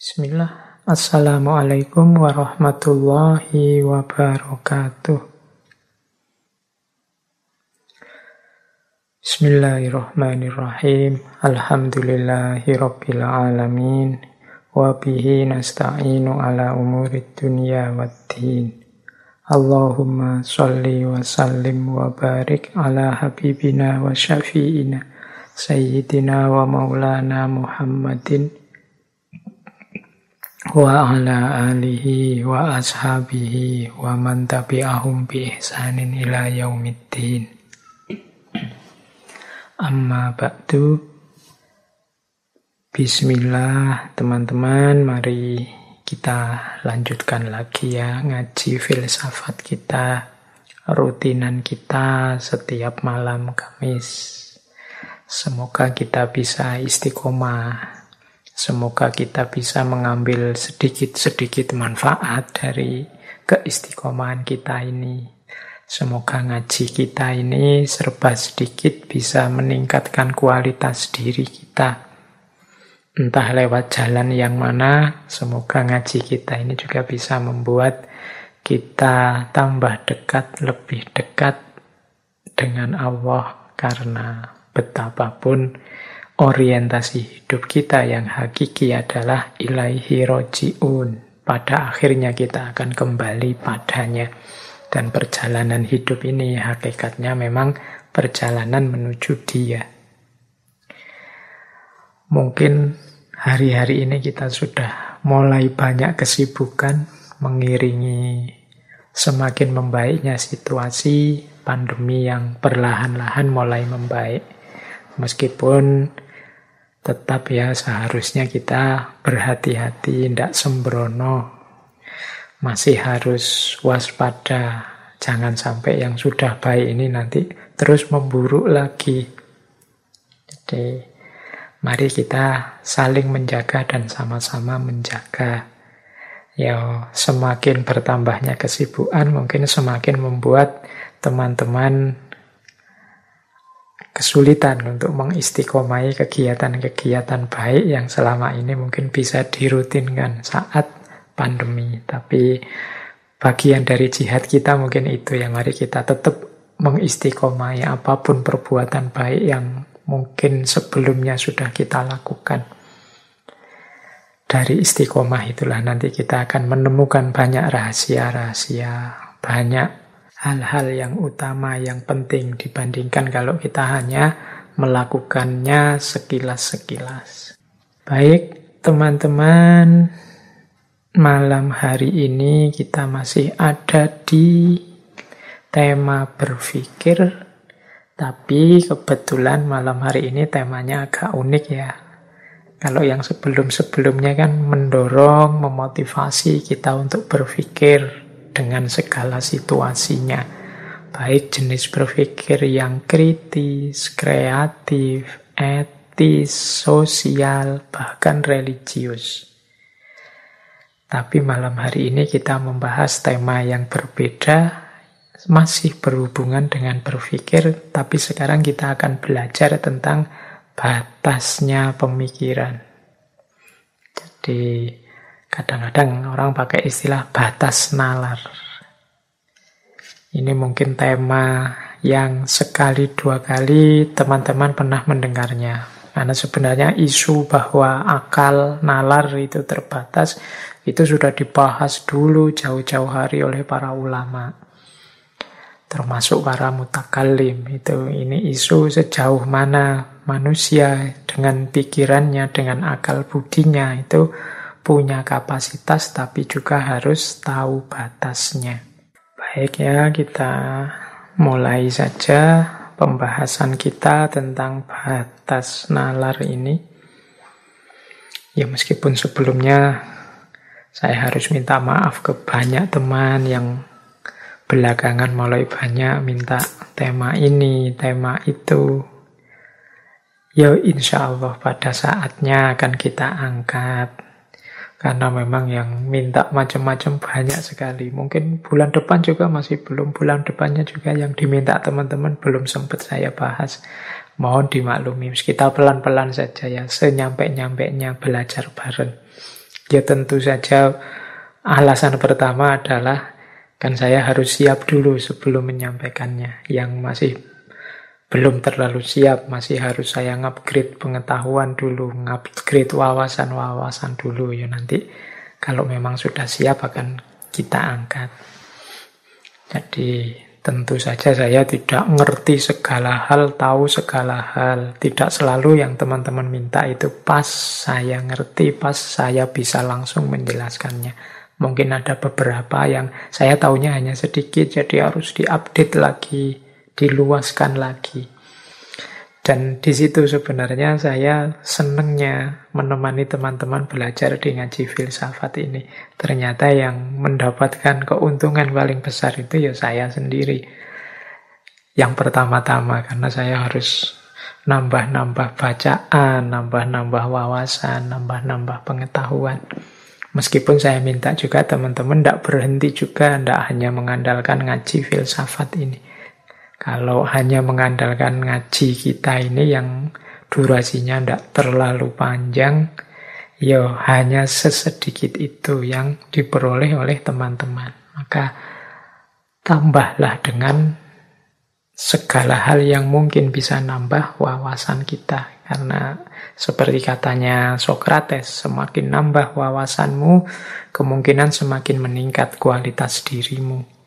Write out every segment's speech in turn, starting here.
Bismillah. Assalamualaikum warahmatullahi wabarakatuh. Bismillahirrahmanirrahim. Alhamdulillahi rabbil alamin. Wa bihi nasta'inu ala umurid dunya waddin. Allahumma salli wa sallim wa barik ala habibina wa syafi'ina sayyidina wa maulana Muhammadin wa ala alihi wa ashabihi wa man tabi'ahum bi ihsanin ila yaumiddin. Amma ba'du. Bismillah teman-teman, mari kita lanjutkan lagi ya ngaji filsafat kita, rutinan kita setiap malam Kamis. Semoga kita bisa istiqomah. Semoga kita bisa mengambil sedikit-sedikit manfaat dari keistiqomahan kita ini. Semoga ngaji kita ini serba sedikit bisa meningkatkan kualitas diri kita. Entah lewat jalan yang mana, semoga ngaji kita ini juga bisa membuat kita tambah dekat, lebih dekat dengan Allah. Karena betapapun orientasi hidup kita yang hakiki adalah ilaihi roji'un. Pada akhirnya kita akan kembali padanya. Dan perjalanan hidup ini hakikatnya memang perjalanan menuju Dia. Mungkin hari-hari ini kita sudah mulai banyak kesibukan mengiringi semakin membaiknya situasi pandemi yang perlahan-lahan mulai membaik. Meskipun tetap ya seharusnya kita berhati-hati, tidak sembrono. Masih harus waspada. Jangan sampai yang sudah baik ini nanti terus memburuk lagi. Jadi mari kita saling menjaga dan sama-sama menjaga. Ya, semakin bertambahnya kesibukan mungkin semakin membuat teman-teman kesulitan untuk mengistiqomai kegiatan-kegiatan baik yang selama ini mungkin bisa dirutinkan saat pandemi. Tapi bagian dari jihad kita mungkin itu ya, mari kita tetap mengistiqomai apapun perbuatan baik yang mungkin sebelumnya sudah kita lakukan. Dari istiqomah itulah nanti kita akan menemukan banyak rahasia-rahasia, banyak hal-hal yang utama, yang penting dibandingkan kalau kita hanya melakukannya sekilas-sekilas. Baik, teman-teman, malam hari ini kita masih ada di tema berpikir, tapi kebetulan malam hari ini temanya agak unik ya. Kalau yang sebelum-sebelumnya kan mendorong, memotivasi kita untuk berpikir dengan segala situasinya. Baik jenis berpikir yang kritis, kreatif, etis, sosial, bahkan religius. Tapi malam hari ini kita membahas tema yang berbeda, masih berhubungan dengan berpikir, tapi sekarang kita akan belajar tentang batasnya pemikiran. Jadi kadang-kadang orang pakai istilah batas nalar. Ini mungkin tema yang sekali dua kali teman-teman pernah mendengarnya. Karena sebenarnya isu bahwa akal nalar itu terbatas, itu sudah dibahas dulu jauh-jauh hari oleh para ulama. Termasuk para mutakallim. Ini isu sejauh mana manusia dengan pikirannya, dengan akal budinya itu punya kapasitas tapi juga harus tahu batasnya. Baik ya, kita mulai saja pembahasan kita tentang batas nalar ini. Ya meskipun sebelumnya saya harus minta maaf ke banyak teman yang belakangan mulai banyak minta tema ini, tema itu. Ya insya Allah pada saatnya akan kita angkat. Karena memang yang minta macam-macam banyak sekali. Mungkin bulan depan juga masih belum. Bulan depannya juga yang diminta teman-teman belum sempat saya bahas. Mohon dimaklumi. Kita pelan-pelan saja ya. Senyampe-nyampenya belajar bareng. Ya tentu saja alasan pertama adalah kan saya harus siap dulu sebelum menyampaikannya. Yang masih belum terlalu siap, masih harus saya ngupgrade pengetahuan dulu, ngupgrade wawasan-wawasan dulu. Ya nanti kalau memang sudah siap akan kita angkat. Jadi tentu saja saya tidak ngerti segala hal, tahu segala hal. Tidak selalu yang teman-teman minta itu pas saya ngerti, pas saya bisa langsung menjelaskannya. Mungkin ada beberapa yang saya tahunya hanya sedikit, jadi harus diupdate lagi, diluaskan lagi. Dan di situ sebenarnya saya senangnya menemani teman-teman belajar di ngaji filsafat ini. Ternyata yang mendapatkan keuntungan paling besar itu ya saya sendiri. Yang pertama-tama, karena saya harus nambah-nambah bacaan, nambah-nambah wawasan, nambah-nambah pengetahuan. Meskipun saya minta juga teman-teman tidak berhenti juga, tidak hanya mengandalkan ngaji filsafat ini. Kalau hanya mengandalkan ngaji kita ini yang durasinya tidak terlalu panjang, ya hanya sesedikit itu yang diperoleh oleh teman-teman. Maka tambahlah dengan segala hal yang mungkin bisa nambah wawasan kita. Karena seperti katanya Sokrates, semakin nambah wawasanmu, kemungkinan semakin meningkat kualitas dirimu.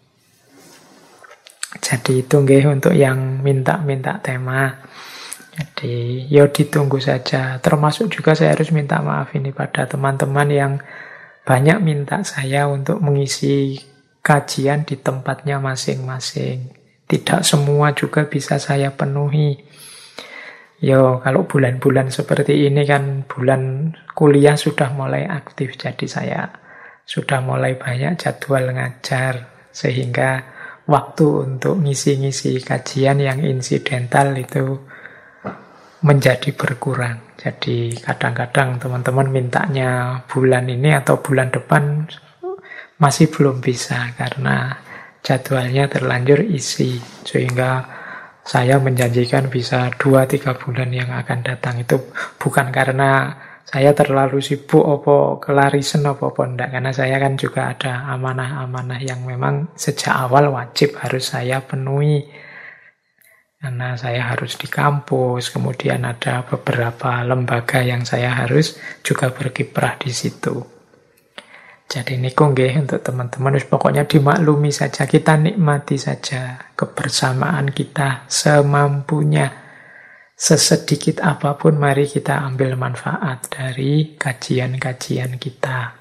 Jadi itu nggih untuk yang minta-minta tema. Jadi ya ditunggu saja. Termasuk juga saya harus minta maaf ini pada teman-teman yang banyak minta saya untuk mengisi kajian di tempatnya masing-masing. Tidak semua juga bisa saya penuhi. Yo, kalau bulan-bulan seperti ini kan bulan kuliah sudah mulai aktif. Jadi saya sudah mulai banyak jadwal ngajar. Sehingga waktu untuk ngisi-ngisi kajian yang insidental itu menjadi berkurang. Jadi kadang-kadang teman-teman mintanya bulan ini atau bulan depan masih belum bisa karena jadwalnya terlanjur isi. Sehingga saya menjanjikan bisa 2-3 bulan yang akan datang. Itu bukan karena saya terlalu sibuk apa kelarisan apa enggak, karena saya kan juga ada amanah-amanah yang memang sejak awal wajib harus saya penuhi. Karena saya harus di kampus, kemudian ada beberapa lembaga yang saya harus juga berkiprah di situ. Jadi niku nggih untuk teman-teman, pokoknya dimaklumi saja, kita nikmati saja kebersamaan kita semampunya. Sesedikit apapun mari kita ambil manfaat dari kajian-kajian kita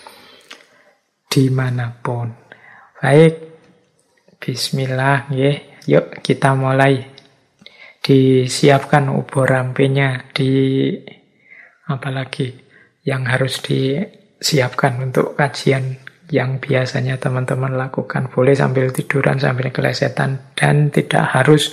dimanapun. Baik, bismillah, yuk kita mulai. Disiapkan ubur rampenya, apalagi yang harus disiapkan untuk kajian yang biasanya teman-teman lakukan. Boleh sambil tiduran, sambil kelesetan, dan tidak harus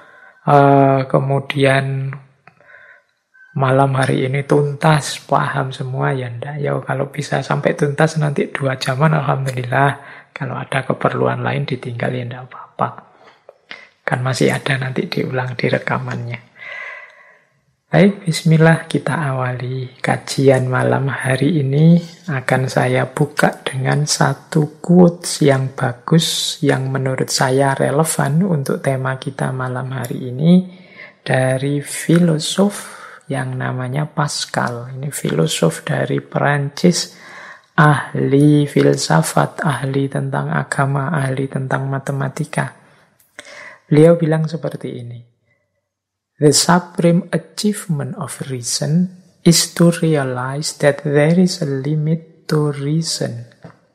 kemudian malam hari ini tuntas, paham semua, ya enggak. Ya kalau bisa sampai tuntas nanti 2 jaman, alhamdulillah. Kalau ada keperluan lain ditinggal, ya enggak apa-apa. Kan masih ada nanti diulang di rekamannya. Baik, bismillah, kita awali kajian malam hari ini. Akan saya buka dengan satu quotes yang bagus, yang menurut saya relevan untuk tema kita malam hari ini, dari filosof yang namanya Pascal. Ini filosof dari Perancis, ahli filsafat, ahli tentang agama, ahli tentang matematika. Beliau bilang seperti ini: "The supreme achievement of reason is to realize that there is a limit to reason."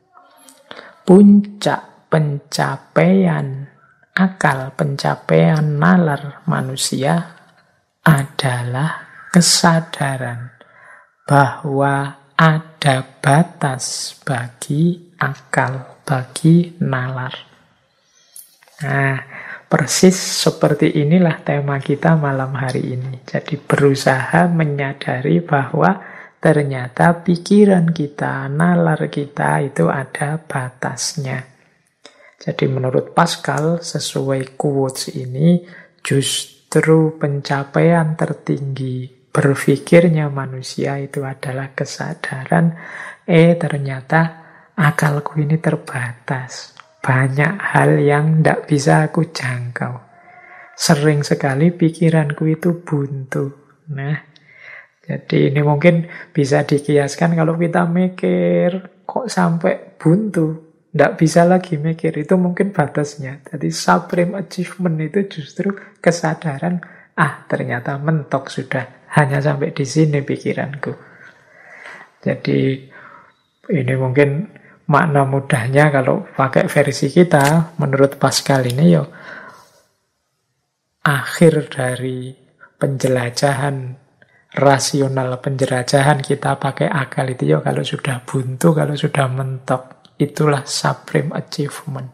Puncak pencapaian akal, pencapaian nalar manusia adalah kesadaran bahwa ada batas bagi akal, bagi nalar. Nah, persis seperti inilah tema kita malam hari ini. Jadi berusaha menyadari bahwa ternyata pikiran kita, nalar kita itu ada batasnya. Jadi menurut Pascal, sesuai quotes ini, justru pencapaian tertinggi berpikirnya manusia itu adalah kesadaran Ternyata akalku ini terbatas. Banyak hal yang tidak bisa aku jangkau. Sering sekali pikiranku itu buntu. Nah, jadi ini mungkin bisa dikiaskan kalau kita mikir, kok sampai buntu, tidak bisa lagi mikir, itu mungkin batasnya. Jadi supreme achievement itu justru kesadaran, ternyata mentok sudah, hanya sampai di sini pikiranku. Jadi ini mungkin makna mudahnya kalau pakai versi kita, menurut Pascal ini akhir dari penjelajahan rasional, penjelajahan kita pakai akal itu kalau sudah buntu, kalau sudah mentok, itulah supreme achievement.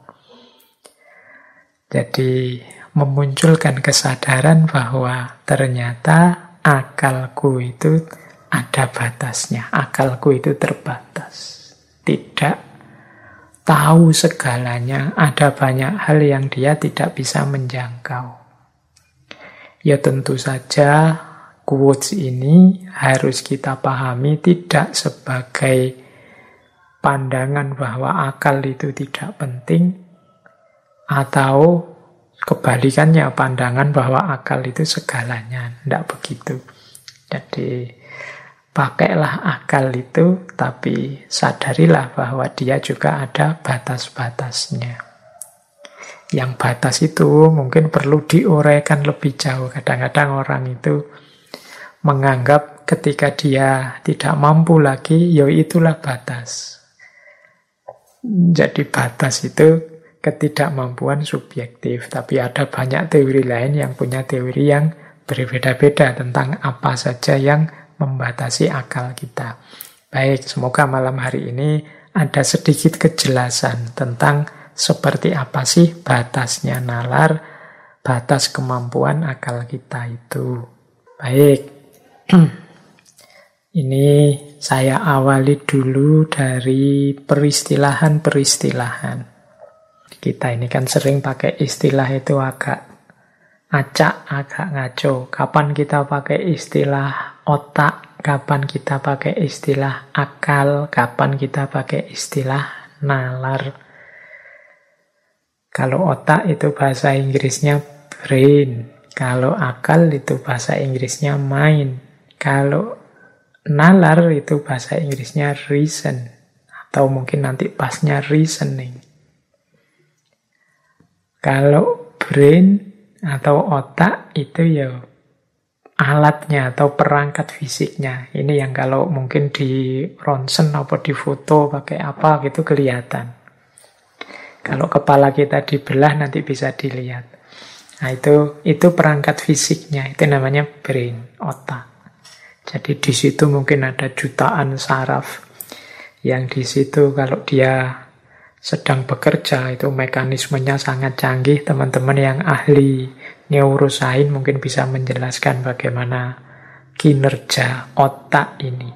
Jadi memunculkan kesadaran bahwa ternyata akalku itu ada batasnya, akalku itu terbatas, tidak tahu segalanya, ada banyak hal yang dia tidak bisa menjangkau. Ya tentu saja quotes ini harus kita pahami tidak sebagai pandangan bahwa akal itu tidak penting, atau kebalikannya, pandangan bahwa akal itu segalanya. Tidak begitu. Jadi pakailah akal itu, tapi sadarilah bahwa dia juga ada batas-batasnya. Yang batas itu mungkin perlu diuraikan lebih jauh. Kadang-kadang orang itu menganggap ketika dia tidak mampu lagi, itulah batas. Jadi batas itu ketidakmampuan subjektif. Tapi ada banyak teori lain yang punya teori yang berbeda-beda tentang apa saja yang membatasi akal kita. Baik, semoga malam hari ini ada sedikit kejelasan tentang seperti apa sih batasnya nalar, batas kemampuan akal kita itu. Baik. Ini saya awali dulu dari peristilahan-peristilahan. Kita ini kan sering pakai istilah itu agak acak, agak ngaco. Kapan kita pakai istilah otak, kapan kita pakai istilah akal, kapan kita pakai istilah nalar. Kalau otak itu bahasa Inggrisnya brain, kalau akal itu bahasa Inggrisnya mind. Kalau nalar itu bahasa Inggrisnya reason, atau mungkin nanti pasnya reasoning. Kalau brain atau otak itu alatnya atau perangkat fisiknya. Ini yang kalau mungkin di ronsen atau di foto pakai apa gitu kelihatan. Kalau kepala kita dibelah nanti bisa dilihat. Nah itu perangkat fisiknya, itu namanya brain, otak. Jadi di situ mungkin ada jutaan saraf yang di situ kalau dia sedang bekerja itu mekanismenya sangat canggih. Teman-teman yang ahli neurosains mungkin bisa menjelaskan bagaimana kinerja otak ini.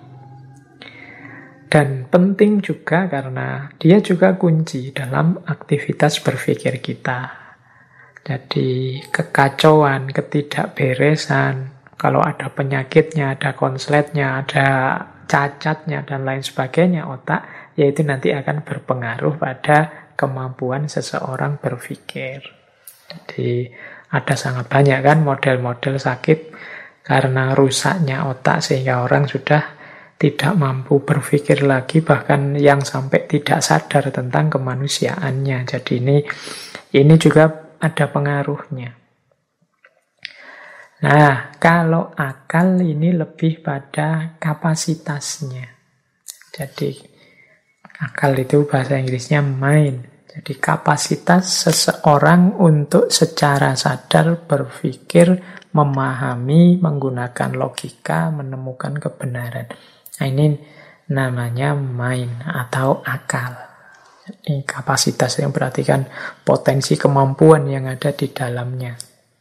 Dan penting juga karena dia juga kunci dalam aktivitas berpikir kita. Jadi kekacauan, ketidakberesan, kalau ada penyakitnya, ada konsletnya, ada cacatnya, dan lain sebagainya otak, yaitu nanti akan berpengaruh pada kemampuan seseorang berpikir. Jadi ada sangat banyak kan model-model sakit karena rusaknya otak sehingga orang sudah tidak mampu berpikir lagi, bahkan yang sampai tidak sadar tentang kemanusiaannya. Jadi ini juga ada pengaruhnya. Nah, kalau akal ini lebih pada kapasitasnya. Jadi, akal itu bahasa Inggrisnya mind. Jadi, kapasitas seseorang untuk secara sadar berpikir, memahami, menggunakan logika, menemukan kebenaran. Nah, ini namanya mind atau akal. Ini kapasitas yang berarti kan potensi kemampuan yang ada di dalamnya.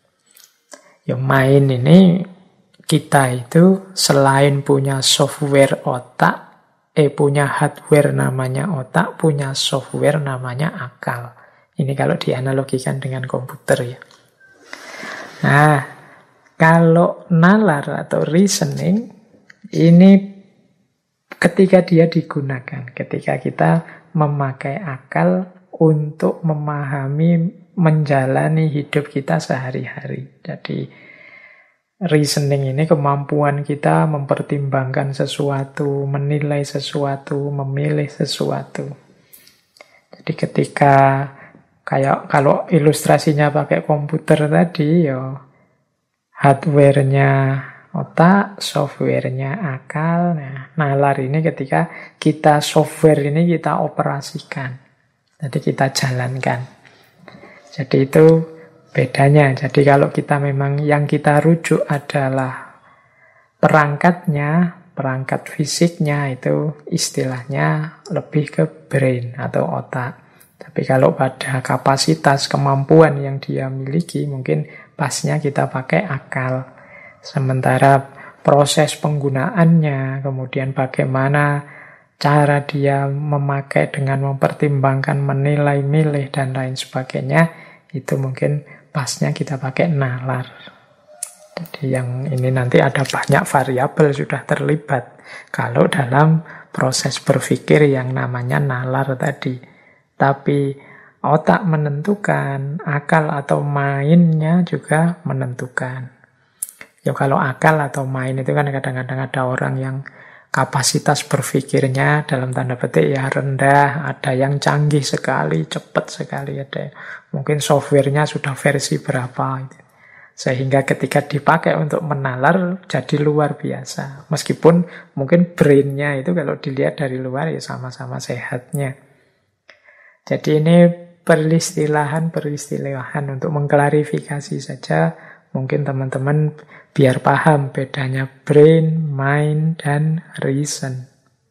Mind ini kita itu selain punya software otak, punya hardware namanya otak, punya software namanya akal. Ini kalau dianalogikan dengan komputer ya. Nah, kalau nalar atau reasoning ini ketika dia digunakan, ketika kita memakai akal untuk memahami, menjalani hidup kita sehari-hari. Jadi reasoning ini kemampuan kita mempertimbangkan sesuatu, menilai sesuatu, memilih sesuatu. Jadi ketika kayak kalau ilustrasinya pakai komputer tadi, ya hardware-nya otak, software-nya akal. Nah, nalar ini ketika kita software ini kita operasikan. Jadi kita jalankan. Jadi itu bedanya. Jadi kalau kita memang yang kita rujuk adalah perangkatnya, perangkat fisiknya, itu istilahnya lebih ke brain atau otak. Tapi kalau pada kapasitas kemampuan yang dia miliki, mungkin pasnya kita pakai akal. Sementara proses penggunaannya, kemudian bagaimana cara dia memakai dengan mempertimbangkan, menilai, milih, dan lain sebagainya, itu mungkin pasnya kita pakai nalar. Jadi yang ini nanti ada banyak variabel sudah terlibat kalau dalam proses berpikir yang namanya nalar tadi. Tapi otak menentukan, akal atau mainnya juga menentukan. Ya kalau akal atau main itu kan kadang-kadang ada orang yang kapasitas berpikirnya dalam tanda petik ya rendah, ada yang canggih sekali, cepat sekali, ada mungkin softwarenya sudah versi berapa. Sehingga ketika dipakai untuk menalar jadi luar biasa. Meskipun mungkin brainnya itu kalau dilihat dari luar ya sama-sama sehatnya. Jadi ini peristilahan untuk mengklarifikasi saja. Mungkin teman-teman biar paham bedanya brain, mind, dan reason.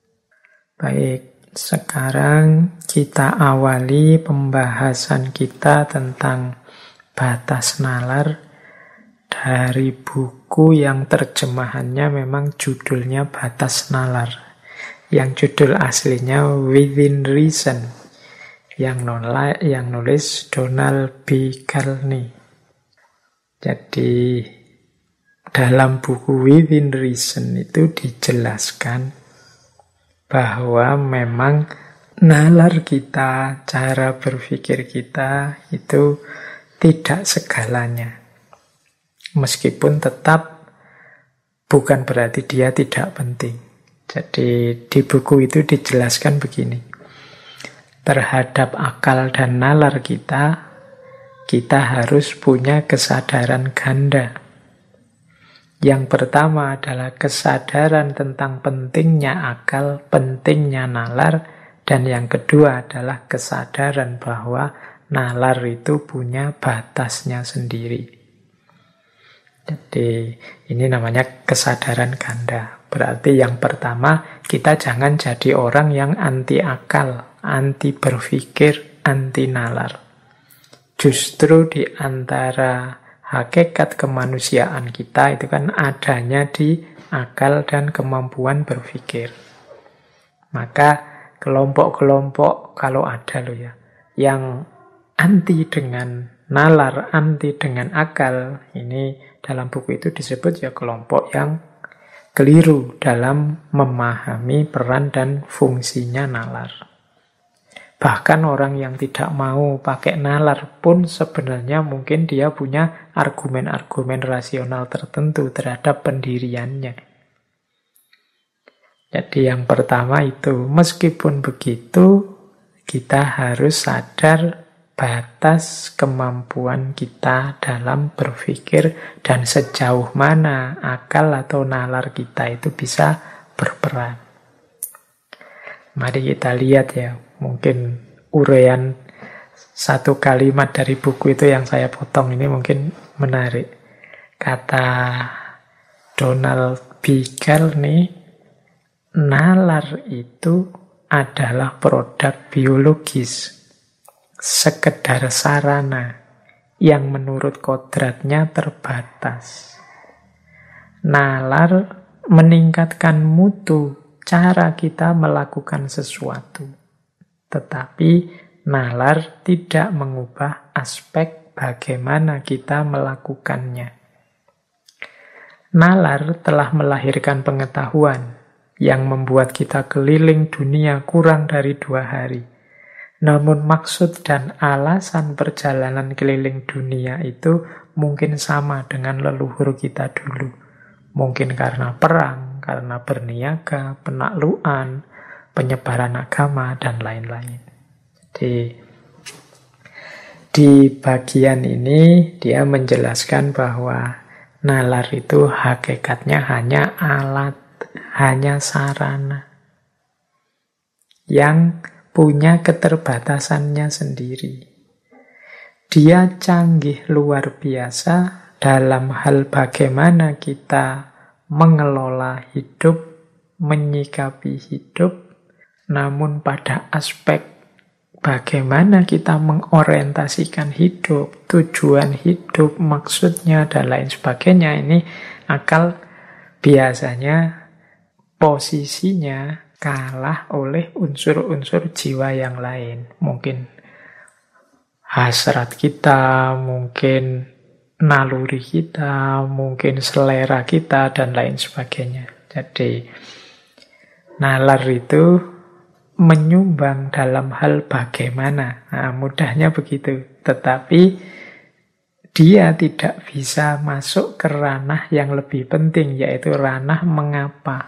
Baik, sekarang kita awali pembahasan kita tentang batas nalar dari buku yang terjemahannya memang judulnya Batas Nalar. Yang judul aslinya Within Reason. Yang nulis Donald B. Carney. Jadi dalam buku Within Reason itu dijelaskan bahwa memang nalar kita, cara berpikir kita itu tidak segalanya. Meskipun tetap bukan berarti dia tidak penting. Jadi di buku itu dijelaskan begini. Terhadap akal dan nalar kita harus punya kesadaran ganda. Yang pertama adalah kesadaran tentang pentingnya akal, pentingnya nalar, dan yang kedua adalah kesadaran bahwa nalar itu punya batasnya sendiri. Jadi ini namanya kesadaran ganda. Berarti yang pertama, kita jangan jadi orang yang anti akal, anti berpikir, anti nalar. Justru di antara hakikat kemanusiaan kita itu kan adanya di akal dan kemampuan berpikir. Maka kelompok-kelompok kalau ada loh ya, yang anti dengan nalar, anti dengan akal, ini dalam buku itu disebut ya kelompok yang keliru dalam memahami peran dan fungsinya nalar. Bahkan orang yang tidak mau pakai nalar pun sebenarnya mungkin dia punya argumen-argumen rasional tertentu terhadap pendiriannya. Jadi yang pertama itu, meskipun begitu, kita harus sadar batas kemampuan kita dalam berpikir dan sejauh mana akal atau nalar kita itu bisa berperan. Mari kita lihat ya. Mungkin uraian satu kalimat dari buku itu yang saya potong ini mungkin menarik. Kata Donald B. Carney, nalar itu adalah produk biologis, sekedar sarana yang menurut kodratnya terbatas. Nalar meningkatkan mutu cara kita melakukan sesuatu. Tetapi nalar tidak mengubah aspek bagaimana kita melakukannya. Nalar telah melahirkan pengetahuan yang membuat kita keliling dunia kurang dari 2 hari. Namun maksud dan alasan perjalanan keliling dunia itu mungkin sama dengan leluhur kita dulu. Mungkin karena perang, karena berniaga, penaklukan, penyebaran agama, dan lain-lain. Jadi, di bagian ini dia menjelaskan bahwa nalar itu hakikatnya hanya alat, hanya sarana yang punya keterbatasannya sendiri. Dia canggih luar biasa dalam hal bagaimana kita mengelola hidup, menyikapi hidup, namun pada aspek bagaimana kita mengorientasikan hidup, tujuan hidup, maksudnya, dan lain sebagainya, ini akal biasanya posisinya kalah oleh unsur-unsur jiwa yang lain. Mungkin hasrat kita, mungkin naluri kita, mungkin selera kita, dan lain sebagainya. Jadi, nalar itu menyumbang dalam hal bagaimana. Nah, mudahnya begitu. Tetapi dia tidak bisa masuk ke ranah yang lebih penting, yaitu ranah mengapa.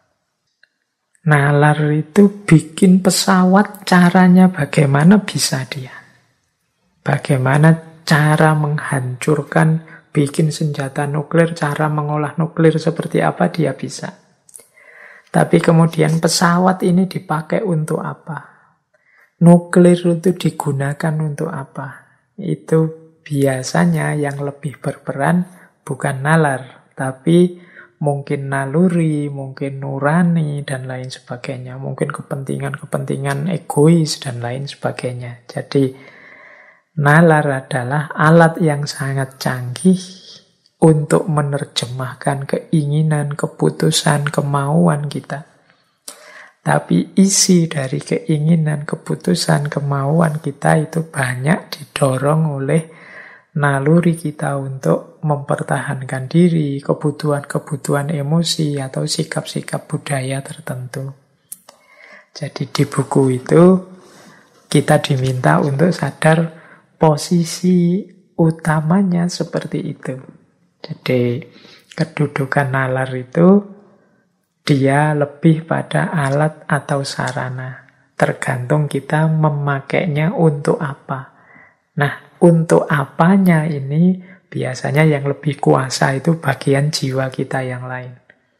Nalar itu bikin pesawat, caranya bagaimana bisa dia. Bagaimana cara menghancurkan, bikin senjata nuklir, cara mengolah nuklir seperti apa dia bisa. Tapi kemudian pesawat ini dipakai untuk apa? Nuklir itu digunakan untuk apa? Itu biasanya yang lebih berperan bukan nalar, tapi mungkin naluri, mungkin nurani, dan lain sebagainya. Mungkin kepentingan-kepentingan egois, dan lain sebagainya. Jadi, nalar adalah alat yang sangat canggih untuk menerjemahkan keinginan, keputusan, kemauan kita. Tapi isi dari keinginan, keputusan, kemauan kita itu banyak didorong oleh naluri kita untuk mempertahankan diri, kebutuhan-kebutuhan emosi, atau sikap-sikap budaya tertentu. Jadi di buku itu kita diminta untuk sadar posisi utamanya seperti itu. Jadi kedudukan nalar itu dia lebih pada alat atau sarana. Tergantung kita memakainya untuk apa. Nah, untuk apanya ini biasanya yang lebih kuasa itu bagian jiwa kita yang lain.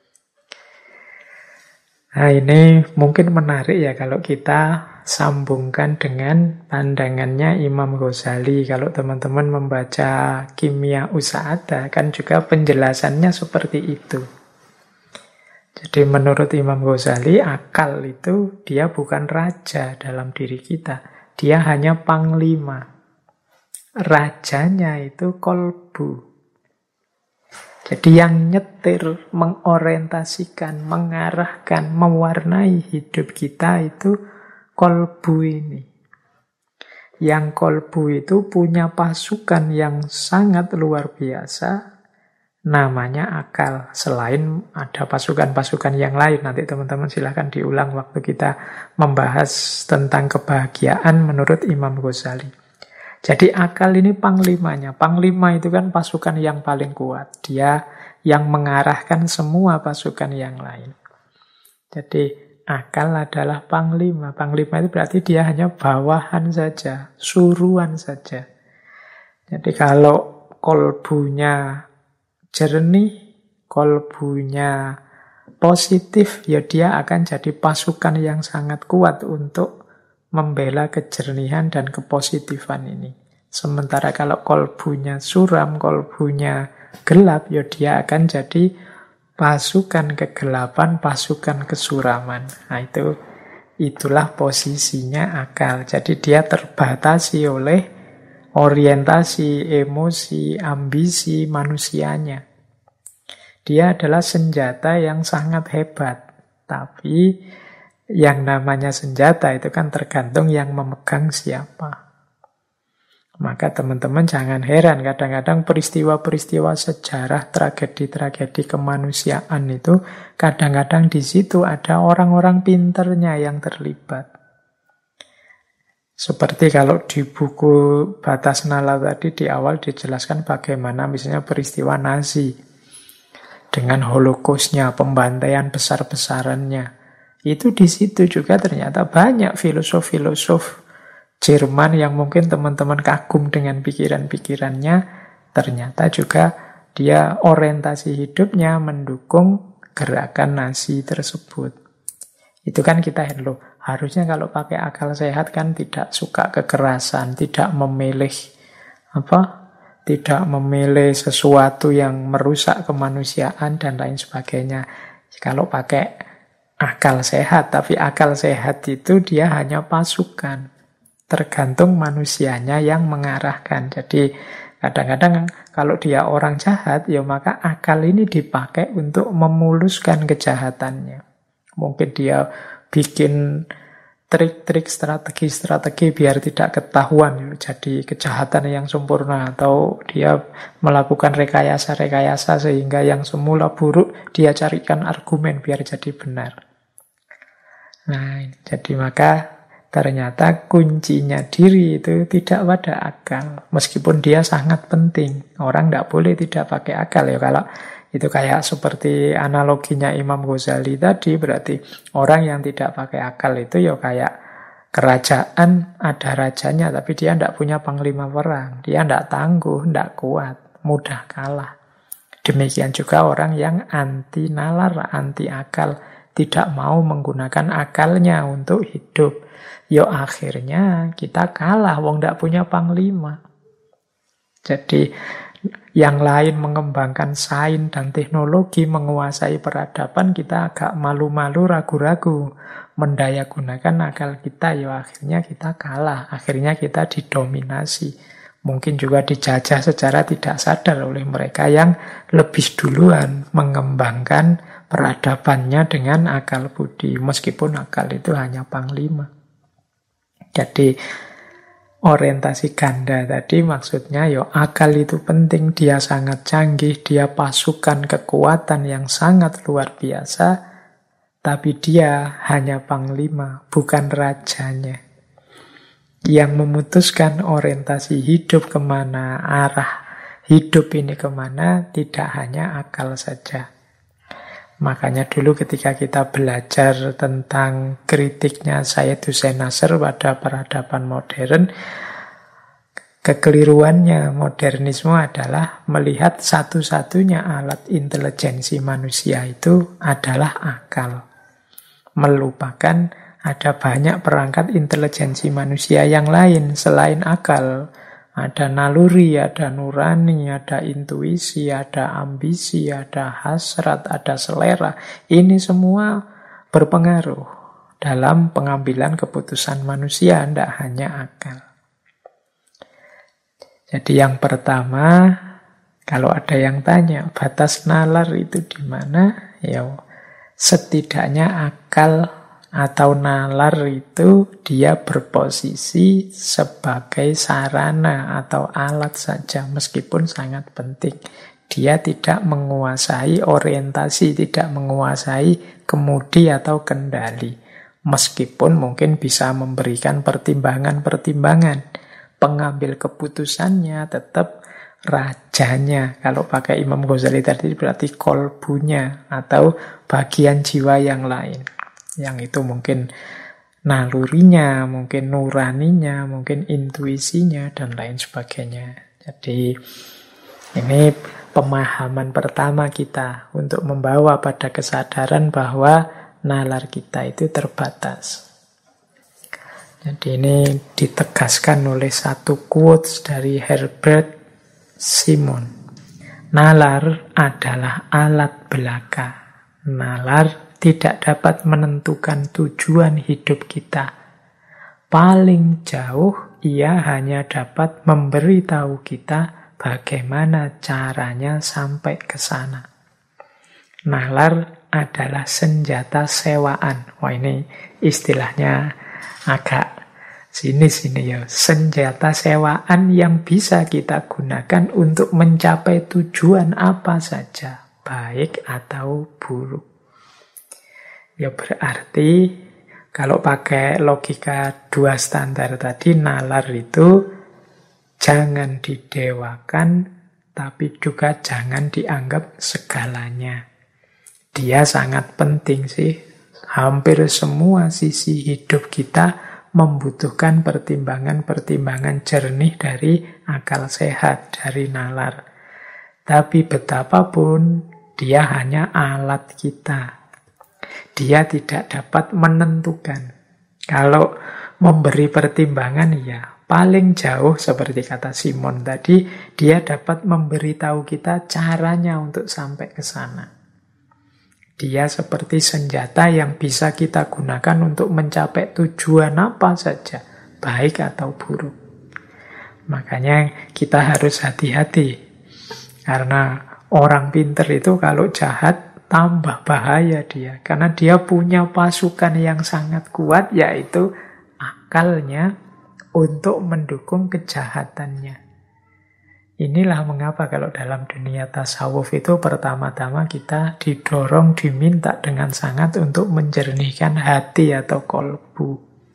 Nah, ini mungkin menarik ya kalau kita sambungkan dengan pandangannya Imam Ghazali. Kalau teman-teman membaca Kimia Usa'ada, kan juga penjelasannya seperti itu. Jadi menurut Imam Ghazali, akal itu dia bukan raja dalam diri kita. Dia hanya panglima. Rajanya itu kolbu. Jadi yang nyetir, mengorientasikan, mengarahkan, mewarnai hidup kita itu kolbu ini. Yang kolbu itu punya pasukan yang sangat luar biasa, namanya akal. Selain ada pasukan-pasukan yang lain, nanti teman-teman silahkan diulang waktu kita membahas tentang kebahagiaan menurut Imam Ghazali. Jadi akal ini panglimanya. Panglima itu kan pasukan yang paling kuat. Dia yang mengarahkan semua pasukan yang lain. Jadi akal adalah panglima. Panglima itu berarti dia hanya bawahan saja, suruhan saja. Jadi kalau kolbunya jernih, kolbunya positif, ya dia akan jadi pasukan yang sangat kuat untuk membela kejernihan dan kepositifan ini. Sementara kalau kolbunya suram, kolbunya gelap, ya dia akan jadi pasukan kegelapan, pasukan kesuraman. Nah, itulah posisinya akal. Jadi dia terbatasi oleh orientasi, emosi, ambisi manusianya. Dia adalah senjata yang sangat hebat. Tapi yang namanya senjata itu kan tergantung yang memegang siapa. Maka teman-teman jangan heran, kadang-kadang peristiwa-peristiwa sejarah, tragedi-tragedi kemanusiaan itu, kadang-kadang di situ ada orang-orang pinternya yang terlibat. Seperti kalau di buku Batas Nalar tadi di awal dijelaskan bagaimana misalnya peristiwa Nazi dengan Holocaustnya, pembantaian besar-besarannya. Itu di situ juga ternyata banyak filosof-filosof Jerman yang mungkin teman-teman kagum dengan pikiran-pikirannya, ternyata juga dia orientasi hidupnya mendukung gerakan Nazi tersebut. Itu kan kita loh, harusnya kalau pakai akal sehat kan tidak suka kekerasan, tidak memilih tidak memilih sesuatu yang merusak kemanusiaan dan lain sebagainya. Kalau pakai akal sehat, tapi akal sehat itu dia hanya pasukan. Tergantung manusianya yang mengarahkan. Jadi kadang-kadang kalau dia orang jahat, ya maka akal ini dipakai untuk memuluskan kejahatannya. Mungkin dia bikin trik-trik, strategi-strategi biar tidak ketahuan, jadi kejahatan yang sempurna. Atau dia melakukan rekayasa-rekayasa sehingga yang semula buruk dia carikan argumen biar jadi benar. Nah, jadi maka ternyata kuncinya diri itu tidak pada akal. Meskipun dia sangat penting. Orang tidak boleh tidak pakai akal. Ya kalau itu kayak seperti analoginya Imam Ghazali tadi. Berarti orang yang tidak pakai akal itu ya kayak kerajaan ada rajanya. Tapi dia tidak punya panglima perang. Dia tidak tangguh, tidak kuat. Mudah kalah. Demikian juga orang yang anti nalar, anti akal. Tidak mau menggunakan akalnya untuk hidup. Yo akhirnya kita kalah, wong ndak punya panglima. Jadi yang lain mengembangkan sains dan teknologi, menguasai peradaban, kita agak malu-malu, ragu-ragu mendayagunakan akal kita. Yo akhirnya kita kalah, akhirnya kita didominasi. Mungkin juga dijajah secara tidak sadar oleh mereka yang lebih duluan mengembangkan peradabannya dengan akal budi, meskipun akal itu hanya panglima. Jadi orientasi ganda tadi maksudnya akal itu penting, dia sangat canggih, dia pasukan kekuatan yang sangat luar biasa, tapi dia hanya panglima, bukan rajanya. Yang memutuskan orientasi hidup kemana, arah hidup ini kemana, tidak hanya akal saja. Makanya dulu ketika kita belajar tentang kritiknya Syed Hussein Nasr pada peradaban modern, kekeliruannya modernisme adalah melihat satu-satunya alat intelijensi manusia itu adalah akal. Melupakan ada banyak perangkat intelijensi manusia yang lain selain akal. Ada naluri, ada nurani, ada intuisi, ada ambisi, ada hasrat, ada selera. Ini semua berpengaruh dalam pengambilan keputusan manusia, tidak hanya akal. Jadi yang pertama, kalau ada yang tanya, batas nalar itu di mana? Ya, setidaknya akal atau nalar itu dia berposisi sebagai sarana atau alat saja, meskipun sangat penting. Dia tidak menguasai orientasi, tidak menguasai kemudi atau kendali. Meskipun mungkin bisa memberikan pertimbangan-pertimbangan. Pengambil keputusannya tetap rajanya. Kalau pakai Imam Ghazali tadi berarti kolbunya atau bagian jiwa yang lain. Yang itu mungkin nalurinya, mungkin nuraninya, mungkin intuisinya, dan lain sebagainya. Jadi ini pemahaman pertama kita untuk membawa pada kesadaran bahwa nalar kita itu terbatas. Jadi ini ditegaskan oleh satu quotes dari Herbert Simon. Nalar adalah alat belaka. Nalar tidak dapat menentukan tujuan hidup kita. Paling jauh, ia hanya dapat memberitahu kita bagaimana caranya sampai ke sana. Nalar adalah senjata sewaan. Wah, ini istilahnya agak Sini ya, senjata sewaan yang bisa kita gunakan untuk mencapai tujuan apa saja, baik atau buruk. Ya berarti kalau pakai logika dua standar tadi, nalar itu jangan didewakan, tapi juga jangan dianggap segalanya. Dia sangat penting sih. Hampir semua sisi hidup kita membutuhkan pertimbangan-pertimbangan jernih dari akal sehat, dari nalar. Tapi betapapun dia hanya alat kita. Dia tidak dapat menentukan. Kalau memberi pertimbangan, ya paling jauh seperti kata Simon tadi, dia dapat memberitahu kita caranya untuk sampai ke sana. Dia seperti senjata yang bisa kita gunakan untuk mencapai tujuan apa saja, baik atau buruk. Makanya kita harus hati-hati. Karena orang pinter itu kalau jahat, tambah bahaya dia. Karena dia punya pasukan yang sangat kuat, yaitu akalnya untuk mendukung kejahatannya. Inilah mengapa kalau dalam dunia tasawuf itu pertama-tama kita didorong, diminta dengan sangat untuk menjernihkan hati atau kolbu.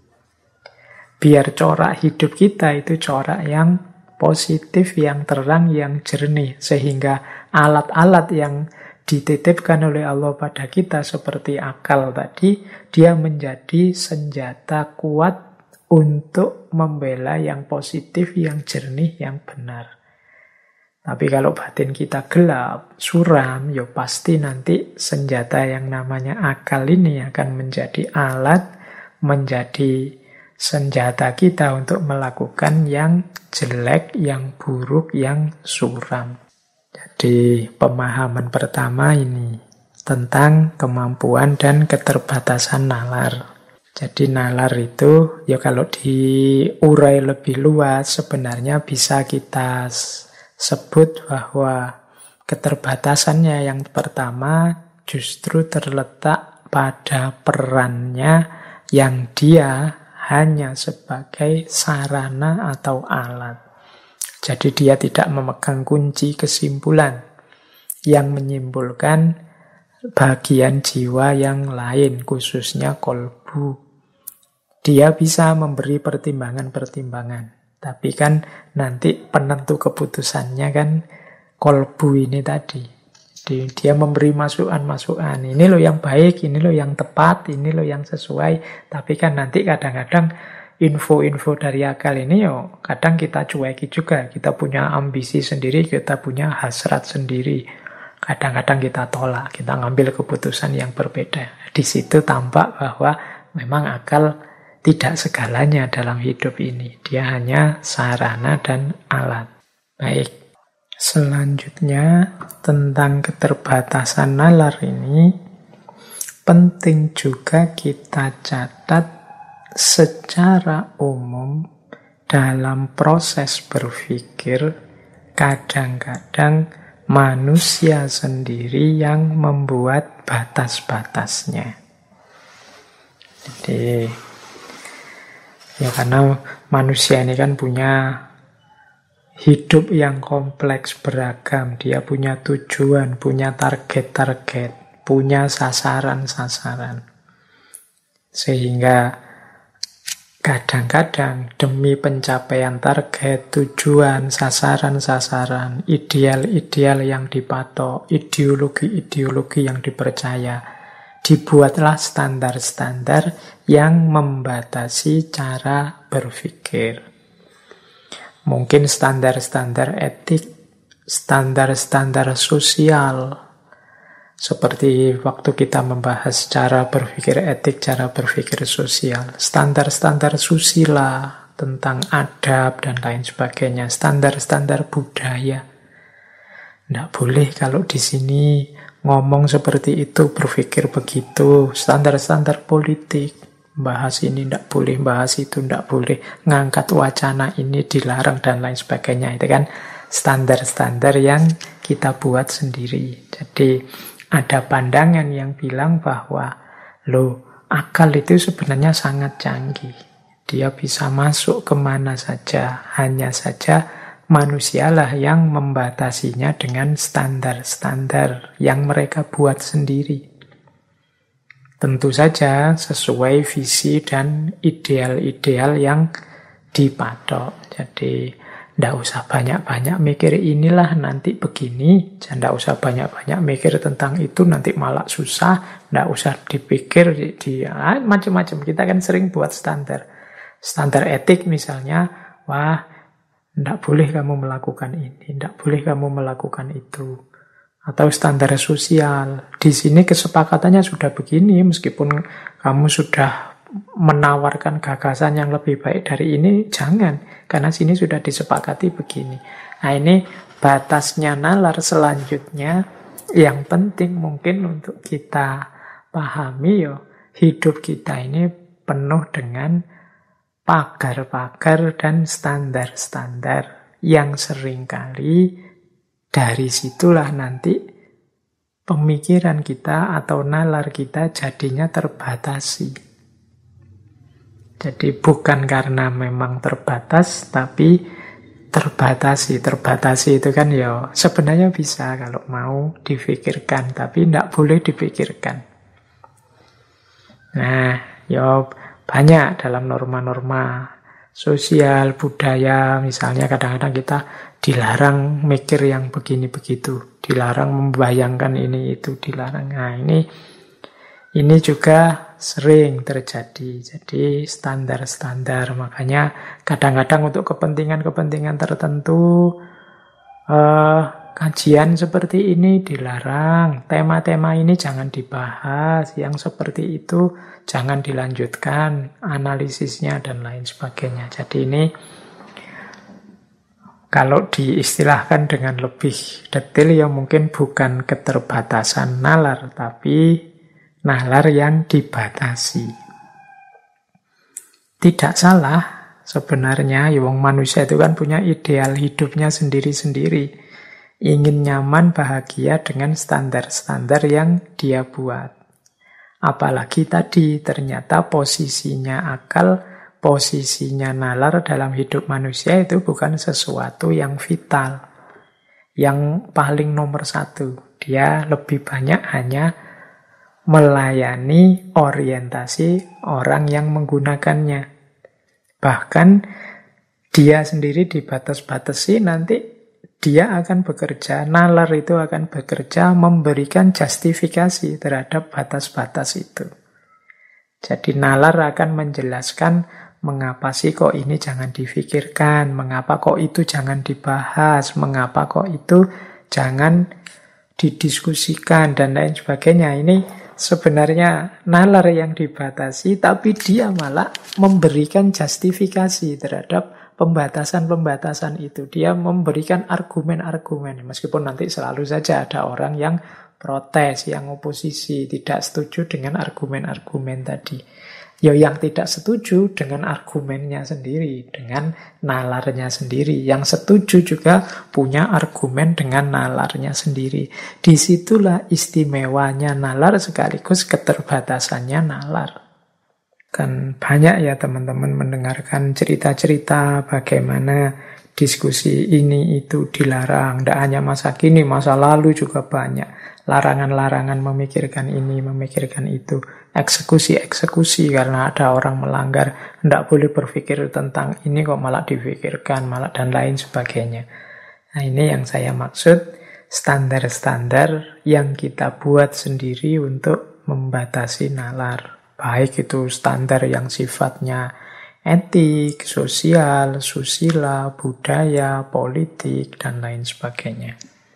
Biar corak hidup kita itu corak yang positif, yang terang, yang jernih. Sehingga alat-alat yang dititipkan oleh Allah pada kita seperti akal tadi, dia menjadi senjata kuat untuk membela yang positif, yang jernih, yang benar. Tapi kalau batin kita gelap, suram, ya pasti nanti senjata yang namanya akal ini akan menjadi alat, menjadi senjata kita untuk melakukan yang jelek, yang buruk, yang suram. Jadi pemahaman pertama ini tentang kemampuan dan keterbatasan nalar. Jadi nalar itu, ya kalau diurai lebih luas, sebenarnya bisa kita sebut bahwa keterbatasannya yang pertama justru terletak pada perannya yang dia hanya sebagai sarana atau alat. Jadi dia tidak memegang kunci kesimpulan yang menyimpulkan bagian jiwa yang lain, khususnya kolbu. Dia bisa memberi pertimbangan-pertimbangan. Tapi kan nanti penentu keputusannya kan kolbu ini tadi. Dia memberi masukan-masukan. Ini loh yang baik, ini loh yang tepat, ini loh yang sesuai. Tapi kan nanti kadang-kadang info-info dari akal ini yo kadang kita cueki juga. Kita punya ambisi sendiri, kita punya hasrat sendiri. Kadang-kadang kita tolak, kita ngambil keputusan yang berbeda. Di situ tampak bahwa memang akal tidak segalanya dalam hidup ini. Dia hanya sarana dan alat. Baik. Selanjutnya, tentang keterbatasan nalar ini, penting juga kita catat secara umum dalam proses berpikir, kadang-kadang manusia sendiri yang membuat batas-batasnya. Jadi, ya karena manusia ini kan punya hidup yang kompleks, beragam. Dia punya tujuan, punya target-target, punya sasaran-sasaran. Sehingga kadang-kadang demi pencapaian target, tujuan, sasaran-sasaran, ideal-ideal yang dipatok, ideologi-ideologi yang dipercaya, dibuatlah standar-standar yang membatasi cara berpikir. Mungkin standar-standar etik, standar-standar sosial. Seperti waktu kita membahas cara berpikir etik, cara berpikir sosial. Standar-standar susila tentang adab dan lain sebagainya. Standar-standar budaya. Tidak boleh kalau di sini ngomong seperti itu, berpikir begitu. Standar-standar politik, bahas ini tidak boleh, bahas itu tidak boleh, ngangkat wacana ini dilarang dan lain sebagainya. Itu kan standar-standar yang kita buat sendiri. Jadi ada pandangan yang bilang bahwa akal itu sebenarnya sangat canggih. Dia bisa masuk kemana saja. Hanya saja manusialah yang membatasinya dengan standar-standar yang mereka buat sendiri. Tentu saja sesuai visi dan ideal-ideal yang dipatok. Jadi tidak usah banyak-banyak mikir inilah nanti begini. Tidak usah banyak-banyak mikir tentang itu nanti malah susah. Tidak usah dipikir macam-macam. Kita kan sering buat standar. Standar etik misalnya, wah tidak boleh kamu melakukan ini, tidak boleh kamu melakukan itu. Atau standar sosial. Di sini kesepakatannya sudah begini, meskipun kamu sudah menawarkan gagasan yang lebih baik dari ini, jangan. Karena sini sudah disepakati begini. Nah ini batasnya nalar selanjutnya. Yang penting mungkin untuk kita pahami, hidup kita ini penuh dengan pagar-pagar dan standar-standar yang seringkali dari situlah nanti pemikiran kita atau nalar kita jadinya terbatasi. Jadi bukan karena memang terbatas, tapi terbatasi. Terbatasi itu kan ya sebenarnya bisa kalau mau difikirkan, tapi tidak boleh dipikirkan. Nah, ya banyak dalam norma-norma sosial, budaya, misalnya kadang-kadang kita dilarang mikir yang begini begitu, dilarang membayangkan ini itu, dilarang. Nah, ini juga sering terjadi. Jadi standar-standar, makanya kadang-kadang untuk kepentingan-kepentingan tertentu kajian seperti ini dilarang, tema-tema ini jangan dibahas, yang seperti itu jangan dilanjutkan, analisisnya dan lain sebagainya. Jadi ini kalau diistilahkan dengan lebih detail ya mungkin bukan keterbatasan nalar, tapi nalar yang dibatasi. Tidak salah sebenarnya, wong manusia itu kan punya ideal hidupnya sendiri-sendiri. Ingin nyaman, bahagia dengan standar-standar yang dia buat. Apalagi tadi ternyata posisinya akal, posisinya nalar dalam hidup manusia itu bukan sesuatu yang vital, yang paling nomor satu. Dia lebih banyak hanya melayani orientasi orang yang menggunakannya. Bahkan dia sendiri dibatas-batasi, nanti dia akan bekerja, nalar itu akan bekerja memberikan justifikasi terhadap batas-batas itu. Jadi nalar akan menjelaskan mengapa sih kok ini jangan difikirkan, mengapa kok itu jangan dibahas, mengapa kok itu jangan didiskusikan, dan lain sebagainya. Ini sebenarnya nalar yang dibatasi, tapi dia malah memberikan justifikasi terhadap pembatasan-pembatasan itu. Dia memberikan argumen-argumen, meskipun nanti selalu saja ada orang yang protes, yang oposisi, tidak setuju dengan argumen-argumen tadi. Ya yang tidak setuju dengan argumennya sendiri, dengan nalarnya sendiri. Yang setuju juga punya argumen dengan nalarnya sendiri. Disitulah istimewanya nalar sekaligus keterbatasannya nalar. Kan banyak ya teman-teman mendengarkan cerita-cerita bagaimana diskusi ini itu dilarang. Tidak hanya masa kini, masa lalu juga banyak. Larangan-larangan memikirkan ini, memikirkan itu. Eksekusi-eksekusi karena ada orang melanggar. Tidak boleh berpikir tentang ini kok malah difikirkan, malah dan lain sebagainya. Nah ini yang saya maksud, standar-standar yang kita buat sendiri untuk membatasi nalar. Baik itu standar yang sifatnya etik, sosial, susila, budaya, politik, dan lain sebagainya.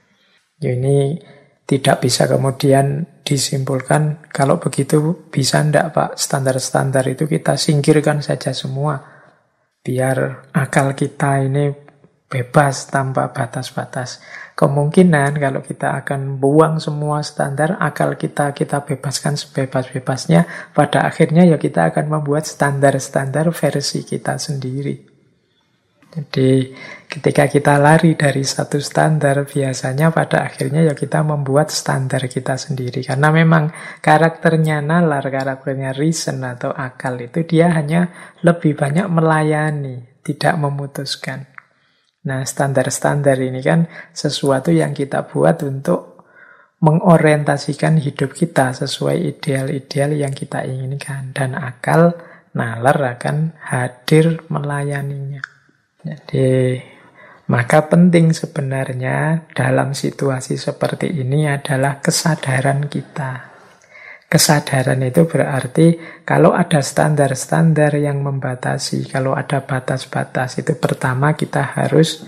Ini tidak bisa kemudian disimpulkan, kalau begitu bisa ndak Pak, standar-standar itu kita singkirkan saja semua. Biar akal kita ini bebas tanpa batas-batas. Kemungkinan kalau kita akan buang semua standar, akal kita bebaskan sebebas-bebasnya, pada akhirnya ya kita akan membuat standar-standar versi kita sendiri. Jadi ketika kita lari dari satu standar, biasanya pada akhirnya ya kita membuat standar kita sendiri. Karena memang karakternya nalar, karakternya reason atau akal itu dia hanya lebih banyak melayani, tidak memutuskan. Nah, standar-standar ini kan sesuatu yang kita buat untuk mengorientasikan hidup kita sesuai ideal-ideal yang kita inginkan. Dan akal, nalar akan hadir melayaninya. Jadi, maka penting sebenarnya dalam situasi seperti ini adalah kesadaran kita. Kesadaran itu berarti kalau ada standar-standar yang membatasi, kalau ada batas-batas, itu pertama kita harus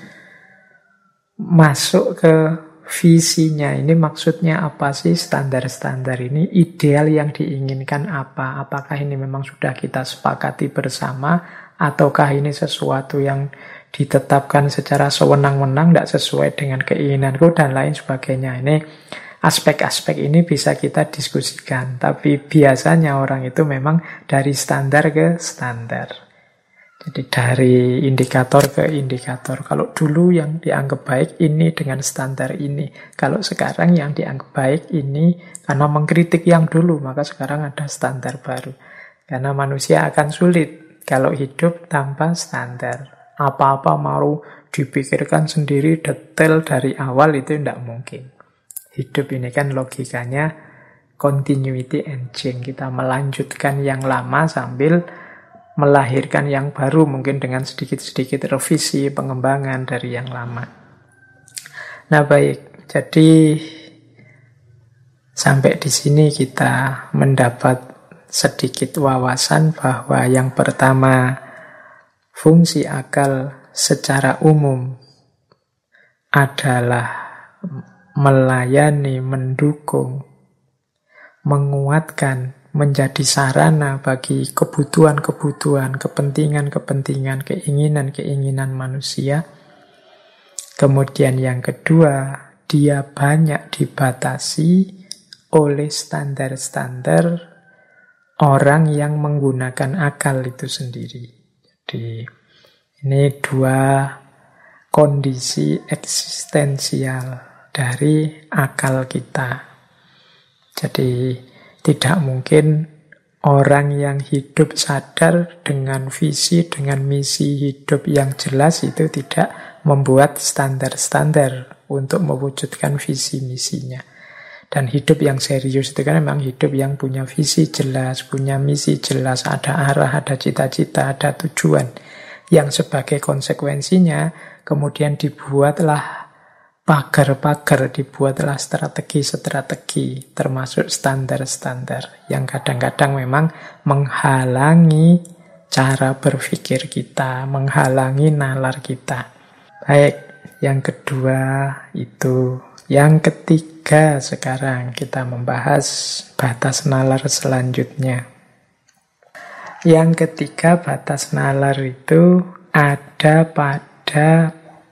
masuk ke visinya. Ini maksudnya apa sih standar-standar ini? Ideal yang diinginkan apa? Apakah ini memang sudah kita sepakati bersama? Ataukah ini sesuatu yang ditetapkan secara sewenang-wenang, tidak sesuai dengan keinginanku, dan lain sebagainya. Ini aspek-aspek ini bisa kita diskusikan. Tapi biasanya orang itu memang dari standar ke standar. Jadi dari indikator ke indikator. Kalau dulu yang dianggap baik ini dengan standar ini. Kalau sekarang yang dianggap baik ini karena mengkritik yang dulu, maka sekarang ada standar baru. Karena manusia akan sulit kalau hidup tanpa standar. Apa-apa mau dipikirkan sendiri detail dari awal itu tidak mungkin. Hidup ini kan logikanya continuity and change. Kita melanjutkan yang lama sambil melahirkan yang baru, mungkin dengan sedikit-sedikit revisi, pengembangan dari yang lama. Nah baik, jadi sampai di sini kita mendapat sedikit wawasan bahwa yang pertama, fungsi akal secara umum adalah melayani, mendukung, menguatkan, menjadi sarana bagi kebutuhan-kebutuhan, kepentingan-kepentingan, keinginan-keinginan manusia. Kemudian yang kedua, dia banyak dibatasi oleh standar-standar orang yang menggunakan akal itu sendiri. Jadi ini dua kondisi eksistensial dari akal kita. Jadi tidak mungkin orang yang hidup sadar dengan visi, dengan misi hidup yang jelas itu tidak membuat standar-standar untuk mewujudkan visi misinya. Dan hidup yang serius itu kan memang hidup yang punya visi jelas, punya misi jelas, ada arah, ada cita-cita, ada tujuan. Yang sebagai konsekuensinya kemudian dibuatlah pagar-pagar, dibuatlah strategi-strategi, termasuk standar-standar yang kadang-kadang memang menghalangi cara berpikir kita, menghalangi nalar kita. Baik, yang kedua itu. Yang ketiga sekarang kita membahas batas nalar selanjutnya. Yang ketiga batas nalar itu ada pada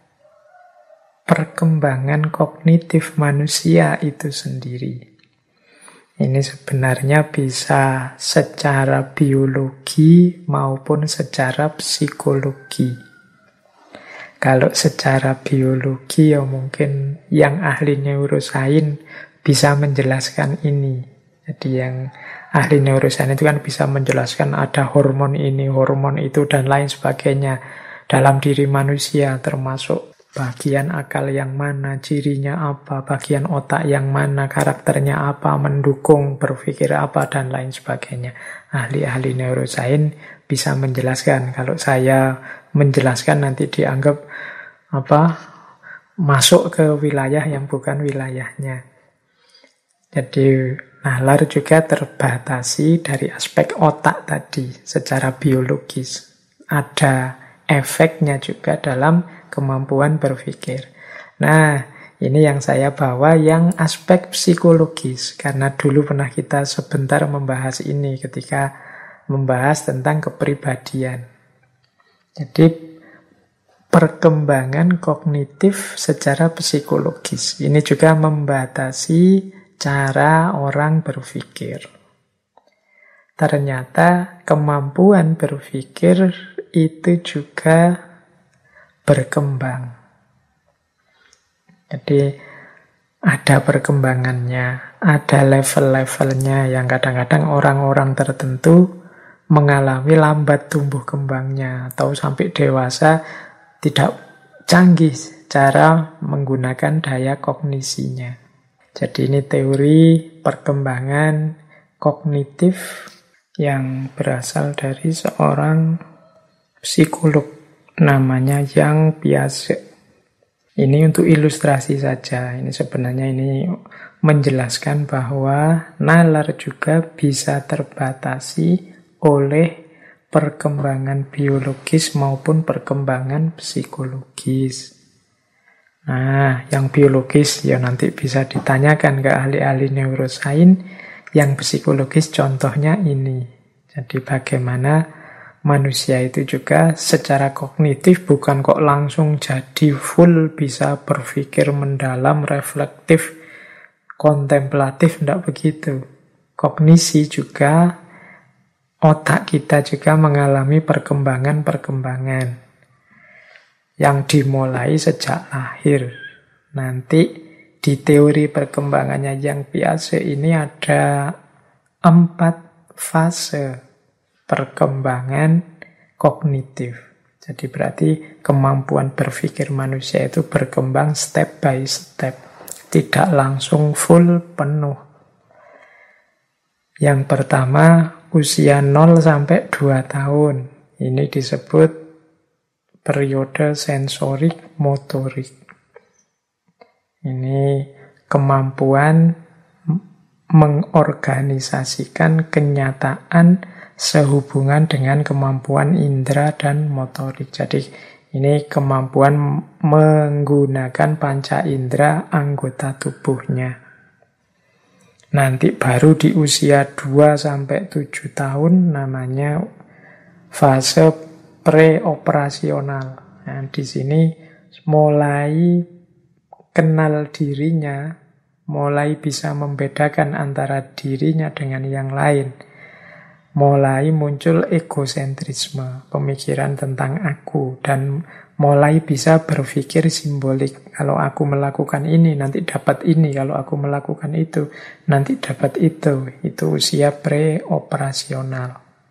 perkembangan kognitif manusia itu sendiri. Ini sebenarnya bisa secara biologi maupun secara psikologi. Kalau secara biologi ya mungkin yang ahli neurosains bisa menjelaskan ini. Jadi yang ahli neurosains itu kan bisa menjelaskan ada hormon ini, hormon itu, dan lain sebagainya dalam diri manusia, termasuk bagian akal yang mana, cirinya apa, bagian otak yang mana, karakternya apa, mendukung, berpikir apa, dan lain sebagainya. Ahli-ahli neurosains bisa menjelaskan. Kalau saya menjelaskan nanti dianggap masuk ke wilayah yang bukan wilayahnya. Jadi nalar juga terbatasi dari aspek otak tadi secara biologis. Ada efeknya juga dalam kemampuan berpikir. Nah, ini yang saya bawa yang aspek psikologis, karena dulu pernah kita sebentar membahas ini ketika membahas tentang kepribadian. Jadi perkembangan kognitif secara psikologis ini juga membatasi cara orang berpikir. Ternyata kemampuan berpikir itu juga berkembang. Jadi ada perkembangannya, ada level-levelnya yang kadang-kadang orang-orang tertentu mengalami lambat tumbuh kembangnya atau sampai dewasa tidak canggih cara menggunakan daya kognisinya. Jadi ini teori perkembangan kognitif yang berasal dari seorang psikolog namanya Yang Piaget. Ini untuk ilustrasi saja. Ini sebenarnya ini menjelaskan bahwa nalar juga bisa terbatasi oleh perkembangan biologis maupun perkembangan psikologis. Nah, yang biologis ya nanti bisa ditanyakan ke ahli-ahli neurosains. Yang psikologis contohnya ini. Jadi bagaimana manusia itu juga secara kognitif bukan kok langsung jadi full bisa berpikir mendalam, reflektif, kontemplatif, tidak begitu. Kognisi juga, otak kita juga mengalami perkembangan-perkembangan yang dimulai sejak lahir. Nanti di teori perkembangannya Yang Piaget ini ada 4 fase perkembangan kognitif. Jadi berarti kemampuan berpikir manusia itu berkembang step by step, tidak langsung full penuh. Yang pertama usia 0 sampai 2 tahun. Ini disebut periode sensorik motorik. Ini kemampuan mengorganisasikan kenyataan sehubungan dengan kemampuan indera dan motorik. Jadi ini kemampuan menggunakan panca indera anggota tubuhnya. Nanti baru di usia 2 sampai 7 tahun namanya fase preoperasional. Nah, di sini mulai kenal dirinya, mulai bisa membedakan antara dirinya dengan yang lain. Mulai muncul egosentrisme, pemikiran tentang aku, dan mulai bisa berpikir simbolik. Kalau aku melakukan ini, nanti dapat ini. Kalau aku melakukan itu, nanti dapat itu. Itu usia preoperasional.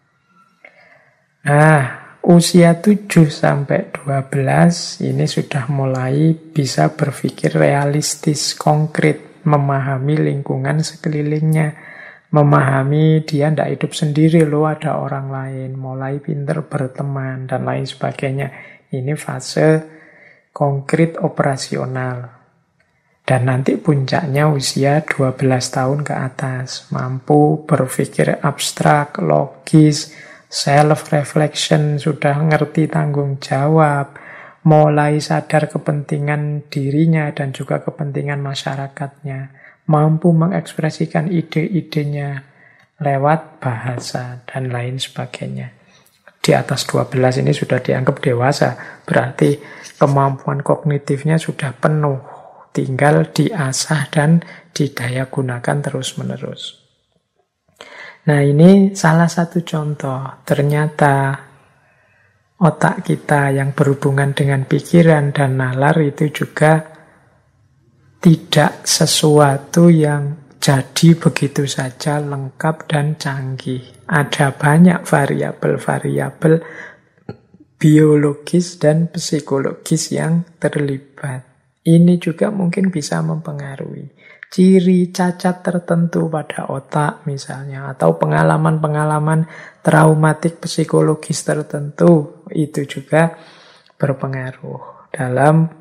Nah, usia 7 sampai 12 ini sudah mulai bisa berpikir realistis, konkret, memahami lingkungan sekelilingnya, memahami dia tidak hidup sendiri loh, ada orang lain, mulai pinter berteman dan lain sebagainya. Ini fase konkret operasional. Dan nanti puncaknya usia 12 tahun ke atas, mampu berpikir abstrak, logis, self-reflection, sudah ngerti tanggung jawab, mulai sadar kepentingan dirinya dan juga kepentingan masyarakatnya, mampu mengekspresikan ide-idenya lewat bahasa dan lain sebagainya. Di atas 12 ini sudah dianggap dewasa, berarti kemampuan kognitifnya sudah penuh, tinggal diasah dan didaya gunakan terus-menerus. Nah, ini salah satu contoh. Ternyata otak kita yang berhubungan dengan pikiran dan nalar itu juga tidak sesuatu yang jadi begitu saja lengkap dan canggih. Ada banyak variabel-variabel biologis dan psikologis yang terlibat. Ini juga mungkin bisa mempengaruhi ciri cacat tertentu pada otak misalnya, atau pengalaman-pengalaman traumatik psikologis tertentu, itu juga berpengaruh dalam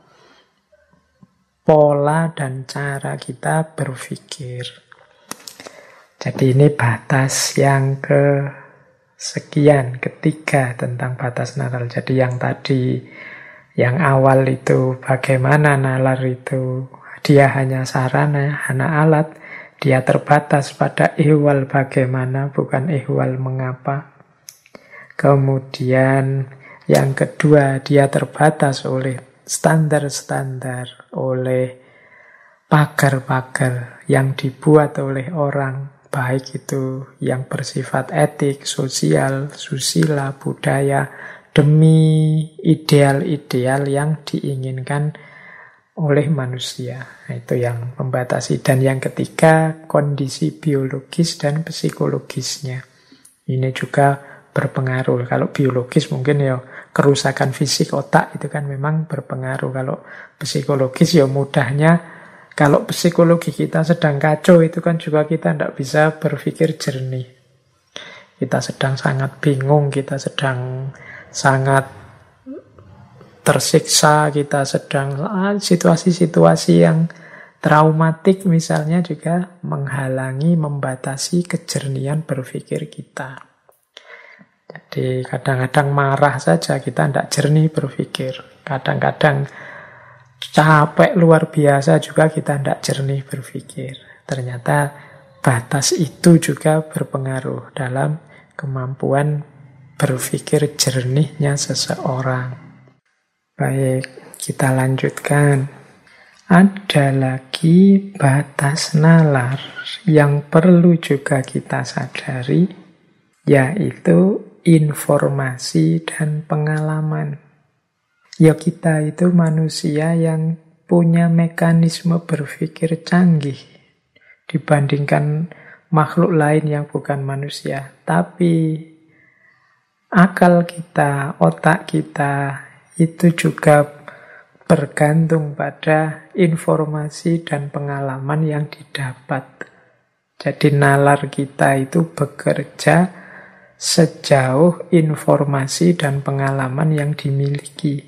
pola dan cara kita berpikir. Jadi ini batas yang kesekian, ketiga tentang batas nalar. Jadi yang tadi, yang awal itu bagaimana nalar itu dia hanya sarana, hanya alat. Dia terbatas pada ihwal bagaimana, bukan ihwal mengapa. Kemudian yang kedua, dia terbatas oleh standar-standar, oleh pagar-pagar yang dibuat oleh orang, baik itu yang bersifat etik, sosial, susila, budaya, demi ideal-ideal yang diinginkan oleh manusia. Nah, itu yang membatasi. Dan yang ketiga, kondisi biologis dan psikologisnya. Ini juga berpengaruh. Kalau biologis mungkin ya kerusakan fisik otak itu kan memang berpengaruh. Kalau psikologis ya mudahnya, kalau psikologi kita sedang kacau itu kan juga kita tidak bisa berpikir jernih. Kita sedang sangat bingung, kita sedang sangat tersiksa, kita sedang situasi-situasi yang traumatik misalnya juga menghalangi, membatasi kejernihan berpikir kita. Jadi kadang-kadang marah saja kita tidak jernih berpikir. Kadang-kadang capek luar biasa juga kita tidak jernih berpikir. Ternyata batas itu juga berpengaruh dalam kemampuan berpikir jernihnya seseorang. Baik, kita lanjutkan. Ada lagi batas nalar yang perlu juga kita sadari, yaitu informasi dan pengalaman. Ya, kita itu manusia yang punya mekanisme berpikir canggih dibandingkan makhluk lain yang bukan manusia. Tapi akal kita, otak kita itu juga bergantung pada informasi dan pengalaman yang didapat. Jadi nalar kita itu bekerja sejauh informasi dan pengalaman yang dimiliki.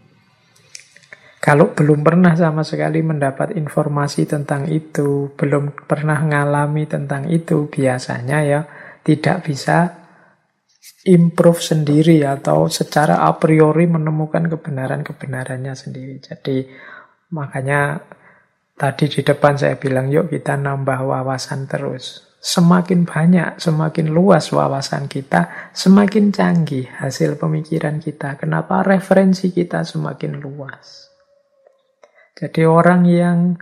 Kalau belum pernah sama sekali mendapat informasi tentang itu, belum pernah ngalami tentang itu, biasanya ya tidak bisa improve sendiri atau secara a priori menemukan kebenaran-kebenarannya sendiri. Jadi makanya tadi di depan saya bilang, yuk kita nambah wawasan terus. Semakin banyak, semakin luas wawasan kita, semakin canggih hasil pemikiran kita. Kenapa? Referensi kita semakin luas. Jadi orang yang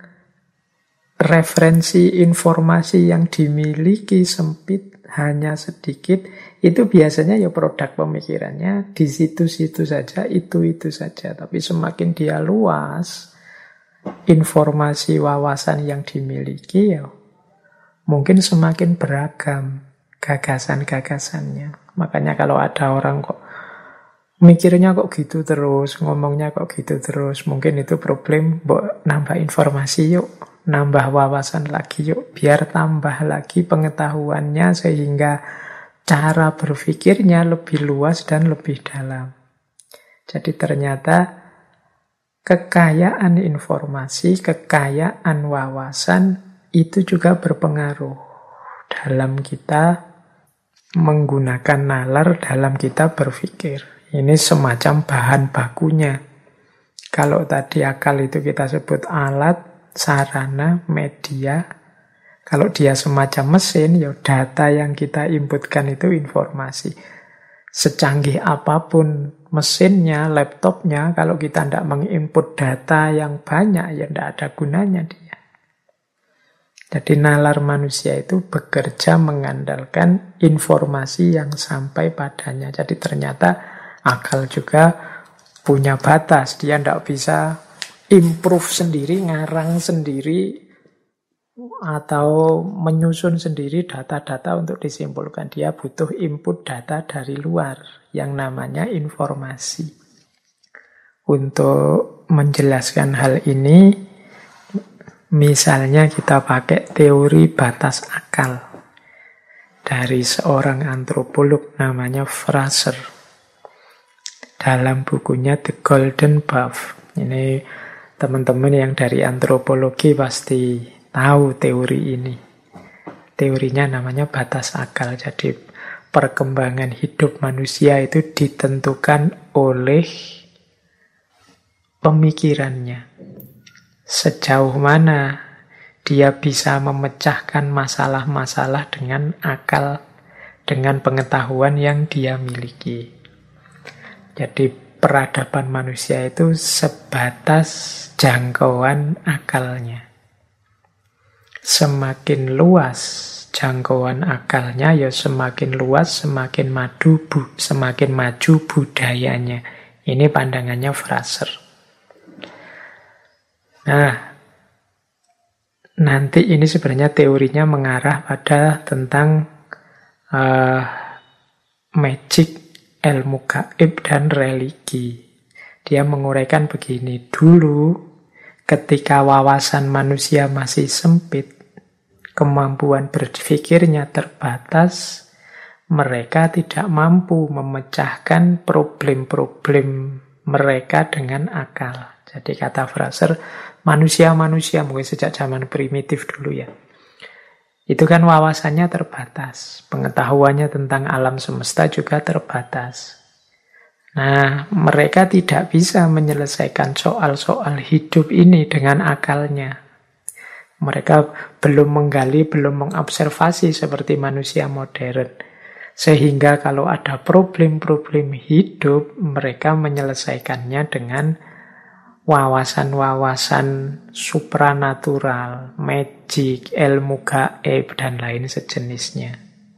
referensi informasi yang dimiliki sempit, hanya sedikit, itu biasanya ya produk pemikirannya di situ-situ saja, itu saja. Tapi semakin dia luas, informasi wawasan yang dimiliki ya mungkin semakin beragam gagasan-gagasannya. Makanya kalau ada orang kok mikirnya kok gitu terus, ngomongnya kok gitu terus, mungkin itu problem, nambah informasi yuk, nambah wawasan lagi yuk, biar tambah lagi pengetahuannya sehingga cara berpikirnya lebih luas dan lebih dalam. Jadi ternyata kekayaan informasi, kekayaan wawasan itu juga berpengaruh dalam kita menggunakan nalar dalam kita berpikir. Ini semacam bahan bakunya. Kalau tadi akal itu kita sebut alat, sarana, media. Kalau dia semacam mesin, ya data yang kita inputkan itu informasi. Secanggih apapun mesinnya, laptopnya, kalau kita tidak menginput data yang banyak, ya tidak ada gunanya dia. Jadi nalar manusia itu bekerja mengandalkan informasi yang sampai padanya. Jadi ternyata akal juga punya batas. Dia tidak bisa improve sendiri, ngarang sendiri, atau menyusun sendiri data-data untuk disimpulkan. Dia butuh input data dari luar yang namanya informasi. Untuk menjelaskan hal ini, misalnya kita pakai teori batas akal dari seorang antropolog namanya Fraser dalam bukunya The Golden Buff. Ini teman-teman yang dari antropologi pasti tahu teori ini. Teorinya namanya batas akal. Jadi perkembangan hidup manusia itu ditentukan oleh pemikirannya. Sejauh mana dia bisa memecahkan masalah-masalah dengan akal, dengan pengetahuan yang dia miliki. Jadi peradaban manusia itu sebatas jangkauan akalnya. Semakin luas jangkauan akalnya ya semakin luas, semakin maju budayanya. Ini pandangannya Fraser. Nah, nanti ini sebenarnya teorinya mengarah pada tentang magic, ilmu gaib, dan religi. Dia menguraikan begini, dulu ketika wawasan manusia masih sempit, kemampuan berpikirnya terbatas, mereka tidak mampu memecahkan problem-problem mereka dengan akal. Jadi kata Fraser, manusia-manusia mungkin sejak zaman primitif dulu ya, itu kan wawasannya terbatas, pengetahuannya tentang alam semesta juga terbatas. Nah, mereka tidak bisa menyelesaikan soal-soal hidup ini dengan akalnya. Mereka belum menggali, belum mengobservasi seperti manusia modern. Sehingga kalau ada problem-problem hidup, mereka menyelesaikannya dengan wawasan-wawasan supranatural, magic, ilmu gaib, dan lain sejenisnya.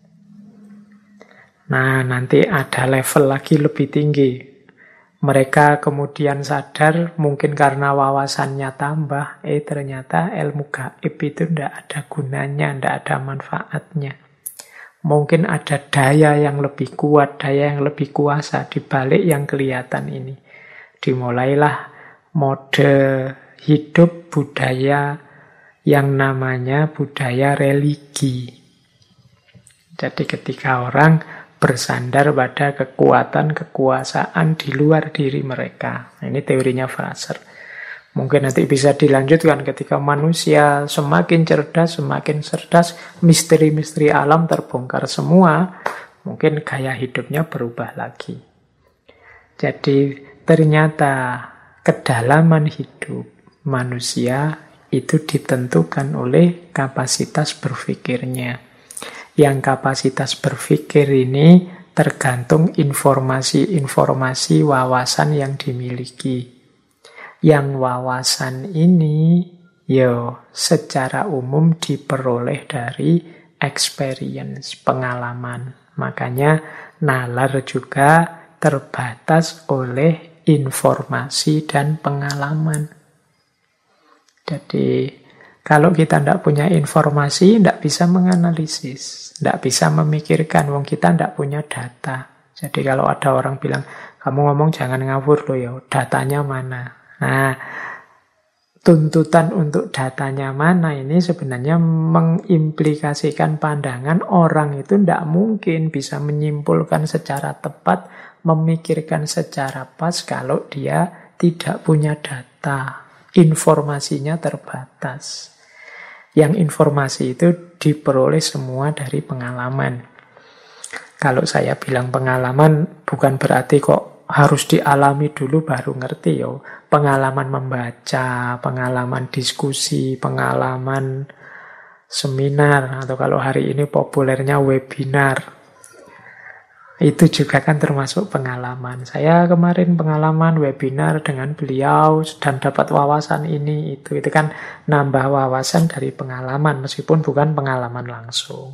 Nah, nanti ada level lagi lebih tinggi. Mereka kemudian sadar, mungkin karena wawasannya tambah, ternyata ilmu gaib itu tidak ada gunanya, tidak ada manfaatnya. Mungkin ada daya yang lebih kuat, daya yang lebih kuasa di balik yang kelihatan ini. Dimulailah mode hidup budaya yang namanya budaya religi. Jadi ketika orang bersandar pada kekuatan, kekuasaan di luar diri mereka. Ini teorinya Fraser. Mungkin nanti bisa dilanjutkan ketika manusia semakin cerdas, misteri-misteri alam terbongkar semua, mungkin gaya hidupnya berubah lagi. Jadi ternyata kedalaman hidup manusia itu ditentukan oleh kapasitas berpikirnya. Yang kapasitas berpikir ini tergantung informasi-informasi wawasan yang dimiliki. Yang wawasan ini secara umum diperoleh dari experience, pengalaman. Makanya nalar juga terbatas oleh informasi dan pengalaman. Jadi kalau kita tidak punya informasi, tidak bisa menganalisis, tidak bisa memikirkan, wong kita tidak punya data. Jadi kalau ada orang bilang, kamu ngomong jangan ngawur loh ya, datanya mana? Nah, tuntutan untuk datanya mana ini sebenarnya mengimplikasikan pandangan orang itu tidak mungkin bisa menyimpulkan secara tepat, memikirkan secara pas kalau dia tidak punya data. Informasinya terbatas. Yang informasi itu diperoleh semua dari pengalaman. Kalau saya bilang pengalaman, bukan berarti kok harus dialami dulu baru ngerti ya. Pengalaman membaca, pengalaman diskusi, pengalaman seminar, atau kalau hari ini populernya webinar. Itu juga kan termasuk pengalaman. Saya kemarin pengalaman webinar dengan beliau dan dapat wawasan ini, itu kan nambah wawasan dari pengalaman, meskipun bukan pengalaman langsung.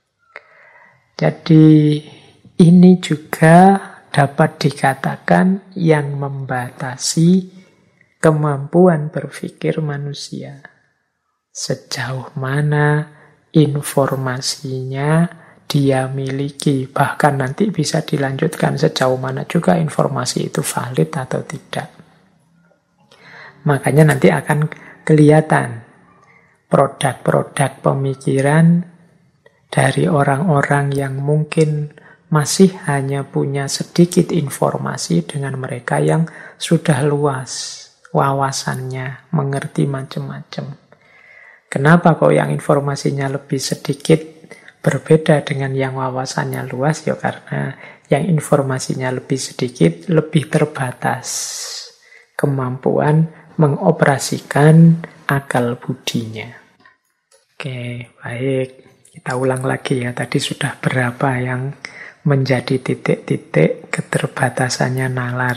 Jadi ini juga dapat dikatakan yang membatasi kemampuan berpikir manusia. Sejauh mana informasinya dia miliki, bahkan nanti bisa dilanjutkan sejauh mana juga informasi itu valid atau tidak. Makanya nanti akan kelihatan produk-produk pemikiran dari orang-orang yang mungkin masih hanya punya sedikit informasi dengan mereka yang sudah luas wawasannya, mengerti macam-macam. Kenapa kok yang informasinya lebih sedikit berbeda dengan yang wawasannya luas? Ya karena yang informasinya lebih sedikit, lebih terbatas kemampuan mengoperasikan akal budinya. Oke, baik. Kita ulang lagi ya. Tadi sudah berapa yang menjadi titik-titik keterbatasannya nalar.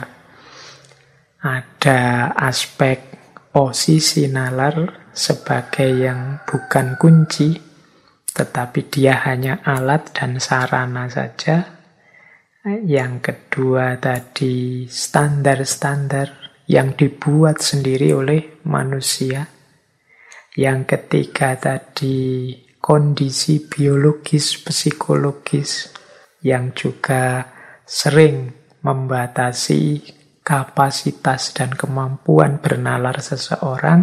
Ada aspek posisi nalar sebagai yang bukan kunci, tetapi dia hanya alat dan sarana saja. Yang kedua tadi standar-standar yang dibuat sendiri oleh manusia. Yang ketiga tadi kondisi biologis, psikologis yang juga sering membatasi kapasitas dan kemampuan bernalar seseorang.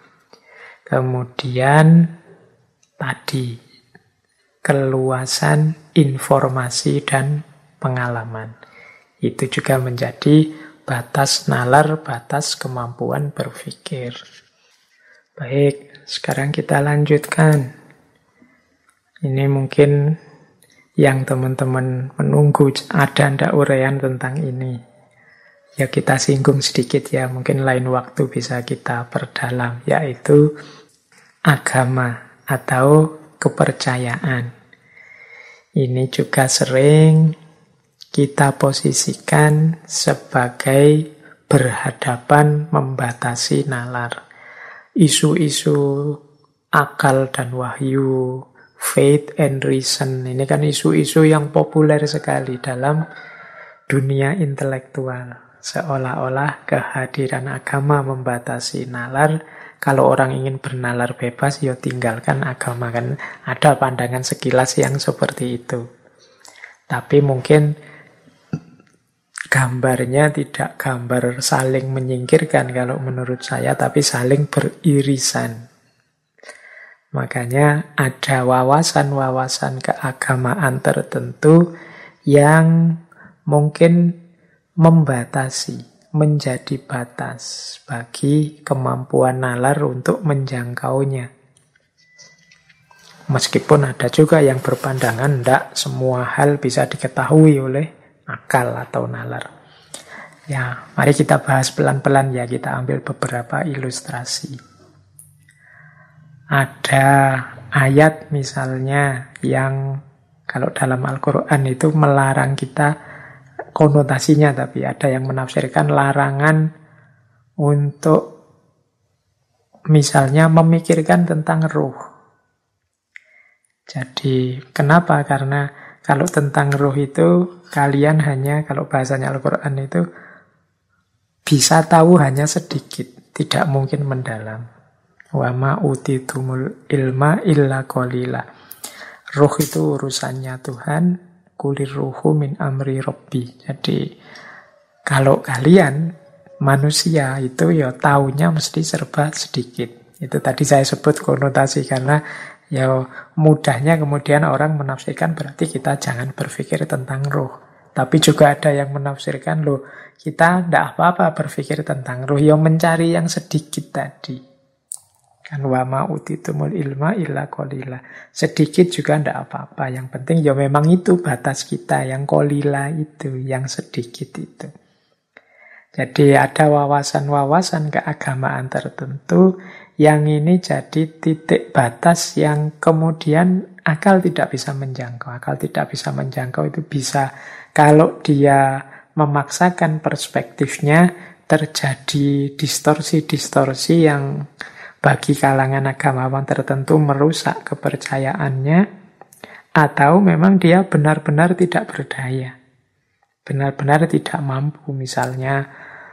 Kemudian tadi keluasan informasi dan pengalaman. Itu juga menjadi batas nalar, batas kemampuan berpikir. Baik, sekarang kita lanjutkan. Ini mungkin yang teman-teman menunggu, ada ndak uraian tentang ini. Ya kita singgung sedikit ya, mungkin lain waktu bisa kita perdalam, yaitu agama atau kepercayaan. Ini juga sering kita posisikan sebagai berhadapan membatasi nalar. Isu-isu akal dan wahyu, faith and reason, ini kan isu-isu yang populer sekali dalam dunia intelektual. Seolah-olah kehadiran agama membatasi nalar. Kalau orang ingin bernalar bebas, ya tinggalkan agama. Kan ada pandangan sekilas yang seperti itu. Tapi mungkin gambarnya tidak gambar saling menyingkirkan kalau menurut saya, tapi saling beririsan. Makanya ada wawasan-wawasan keagamaan tertentu yang mungkin membatasi, menjadi batas bagi kemampuan nalar untuk menjangkaunya. Meskipun ada juga yang berpandangan tidak semua hal bisa diketahui oleh akal atau nalar. Ya, mari kita bahas pelan-pelan ya, kita ambil beberapa ilustrasi. Ada ayat misalnya yang kalau dalam Al-Quran itu melarang kita, konotasinya tapi ada yang menafsirkan larangan untuk misalnya memikirkan tentang ruh. Jadi kenapa? Karena kalau tentang ruh itu kalian hanya, kalau bahasanya Al-Quran itu bisa tahu hanya sedikit, tidak mungkin mendalam. Wa ma utitumul ilma illa qalila. Ruh itu urusannya Tuhan, kulir ruhu min amri rabbi. Jadi kalau kalian manusia itu ya taunya mesti serba sedikit. Itu tadi saya sebut konotasi karena ya mudahnya kemudian orang menafsirkan berarti kita jangan berpikir tentang ruh. Tapi juga ada yang menafsirkan, loh kita tidak apa-apa berpikir tentang ruh, yang mencari yang sedikit tadi. Kan wa ma utitumul ilma illa qalila. Sedikit juga tidak apa-apa. Yang penting ya memang itu batas kita, yang qalila itu, yang sedikit itu. Jadi ada wawasan-wawasan keagamaan tertentu yang ini jadi titik batas yang kemudian akal tidak bisa menjangkau. Akal tidak bisa menjangkau itu bisa kalau dia memaksakan perspektifnya terjadi distorsi-distorsi yang bagi kalangan agamawan tertentu merusak kepercayaannya, atau memang dia benar-benar tidak berdaya, benar-benar tidak mampu. Misalnya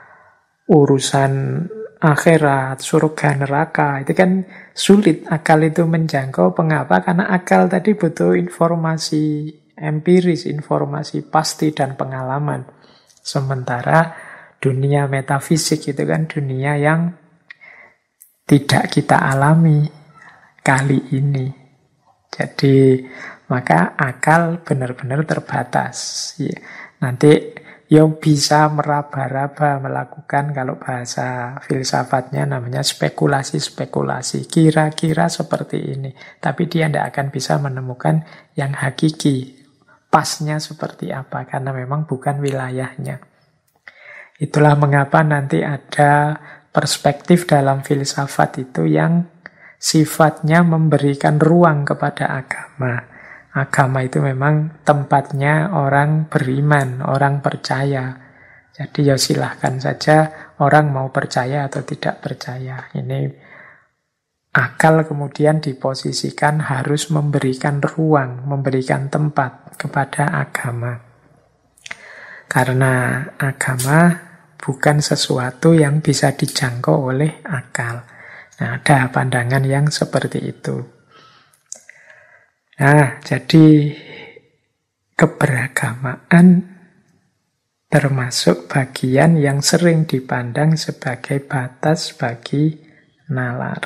urusan akhirat, surga, neraka, itu kan sulit akal itu menjangkau. Mengapa? Karena akal tadi butuh informasi empiris, informasi pasti dan pengalaman. Sementara dunia metafisik itu kan dunia yang tidak kita alami kali ini. Jadi maka akal benar-benar terbatas. Ya, nanti yang bisa meraba-raba melakukan, kalau bahasa filsafatnya namanya spekulasi-spekulasi. Kira-kira seperti ini. Tapi dia tidak akan bisa menemukan yang hakiki. Pasnya seperti apa. Karena memang bukan wilayahnya. Itulah mengapa nanti ada perspektif dalam filsafat itu yang sifatnya memberikan ruang kepada agama. Agama itu memang tempatnya orang beriman, orang percaya. Jadi ya silahkan saja orang mau percaya atau tidak percaya. Ini akal kemudian diposisikan harus memberikan ruang, memberikan tempat kepada agama. Karena agama bukan sesuatu yang bisa dijangkau oleh akal. Nah, ada pandangan yang seperti itu. Nah, jadi keberagamaan termasuk bagian yang sering dipandang sebagai batas bagi nalar.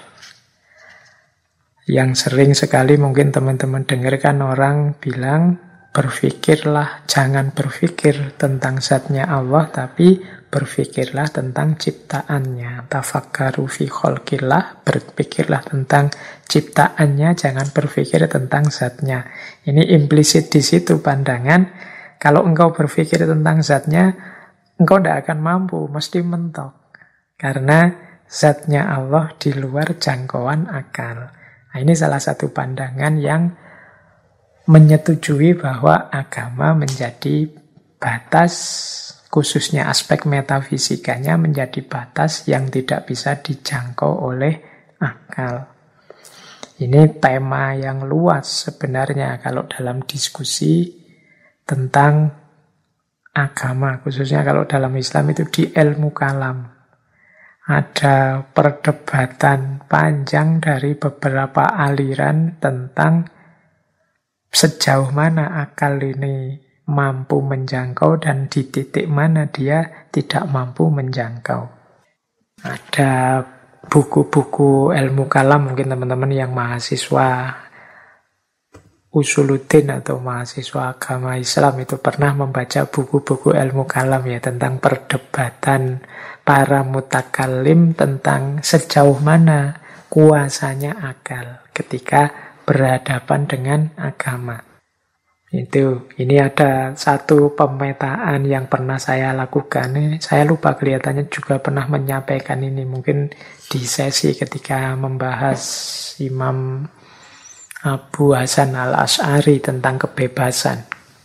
Yang sering sekali mungkin teman-teman dengarkan orang bilang, berpikirlah, jangan berpikir tentang zatnya Allah, tapi berpikirlah tentang ciptaannya. Tafakkaru fi khalqillah, berpikirlah tentang ciptaannya, jangan berpikir tentang zatnya. Ini implisit di situ pandangan, kalau engkau berpikir tentang zatnya, engkau tidak akan mampu, mesti mentok. Karena zatnya Allah di luar jangkauan akal. Nah, ini salah satu pandangan yang menyetujui bahwa agama menjadi batas, khususnya aspek metafisikanya menjadi batas yang tidak bisa dijangkau oleh akal. Ini tema yang luas sebenarnya kalau dalam diskusi tentang agama, khususnya kalau dalam Islam itu di ilmu kalam. Ada perdebatan panjang dari beberapa aliran tentang sejauh mana akal ini mampu menjangkau dan di titik mana dia tidak mampu menjangkau. Ada buku-buku ilmu kalam, mungkin teman-teman yang mahasiswa Usuluddin atau mahasiswa agama Islam itu pernah membaca buku-buku ilmu kalam ya, tentang perdebatan para mutakallim tentang sejauh mana kuasanya akal ketika berhadapan dengan agama. Ini ada satu pemetaan yang pernah saya lakukan. Saya lupa, kelihatannya juga pernah menyampaikan ini. Mungkin di sesi ketika membahas Imam Abu Hasan al-Asy'ari tentang kebebasan.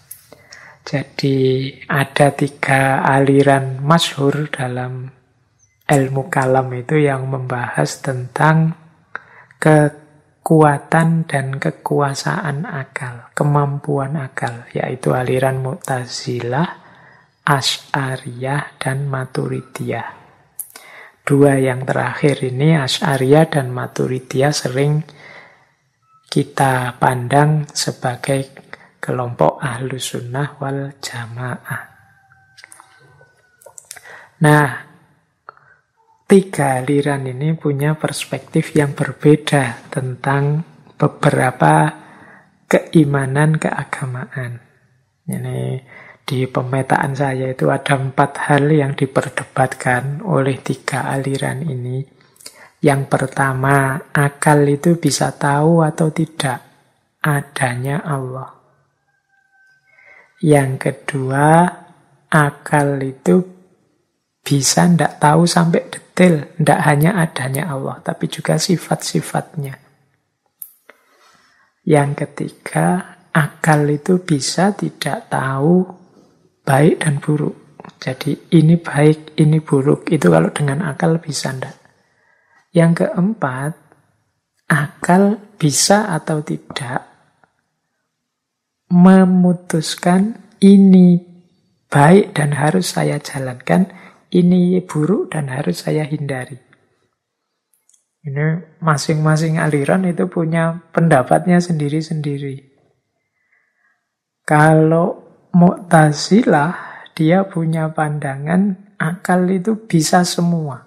Jadi ada 3 aliran masyhur dalam ilmu kalam itu yang membahas tentang kekuatan dan kekuasaan akal, kemampuan akal, yaitu aliran Mu'tazilah, Asy'ariyah, dan Maturidiyah. 2 yang terakhir ini, Asy'ariyah dan Maturidiyah, sering kita pandang sebagai kelompok Ahlus Sunnah wal Jamaah. Nah, 3 aliran ini punya perspektif yang berbeda tentang beberapa keimanan keagamaan. Ini di pemetaan saya itu ada 4 hal yang diperdebatkan oleh 3 aliran ini. Yang pertama, akal itu bisa tahu atau tidak adanya Allah. Yang kedua, akal itu bisa tidak tahu sampai detail, tidak hanya adanya Allah, tapi juga sifat-sifatnya. Yang ketiga, akal itu bisa tidak tahu baik dan buruk. Jadi ini baik, ini buruk, itu kalau dengan akal bisa tidak. Yang keempat, akal bisa atau tidak memutuskan ini baik dan harus saya jalankan, ini buruk dan harus saya hindari. Ini masing-masing aliran itu punya pendapatnya sendiri-sendiri. Kalau Mu'tazilah, dia punya pandangan akal itu bisa semua.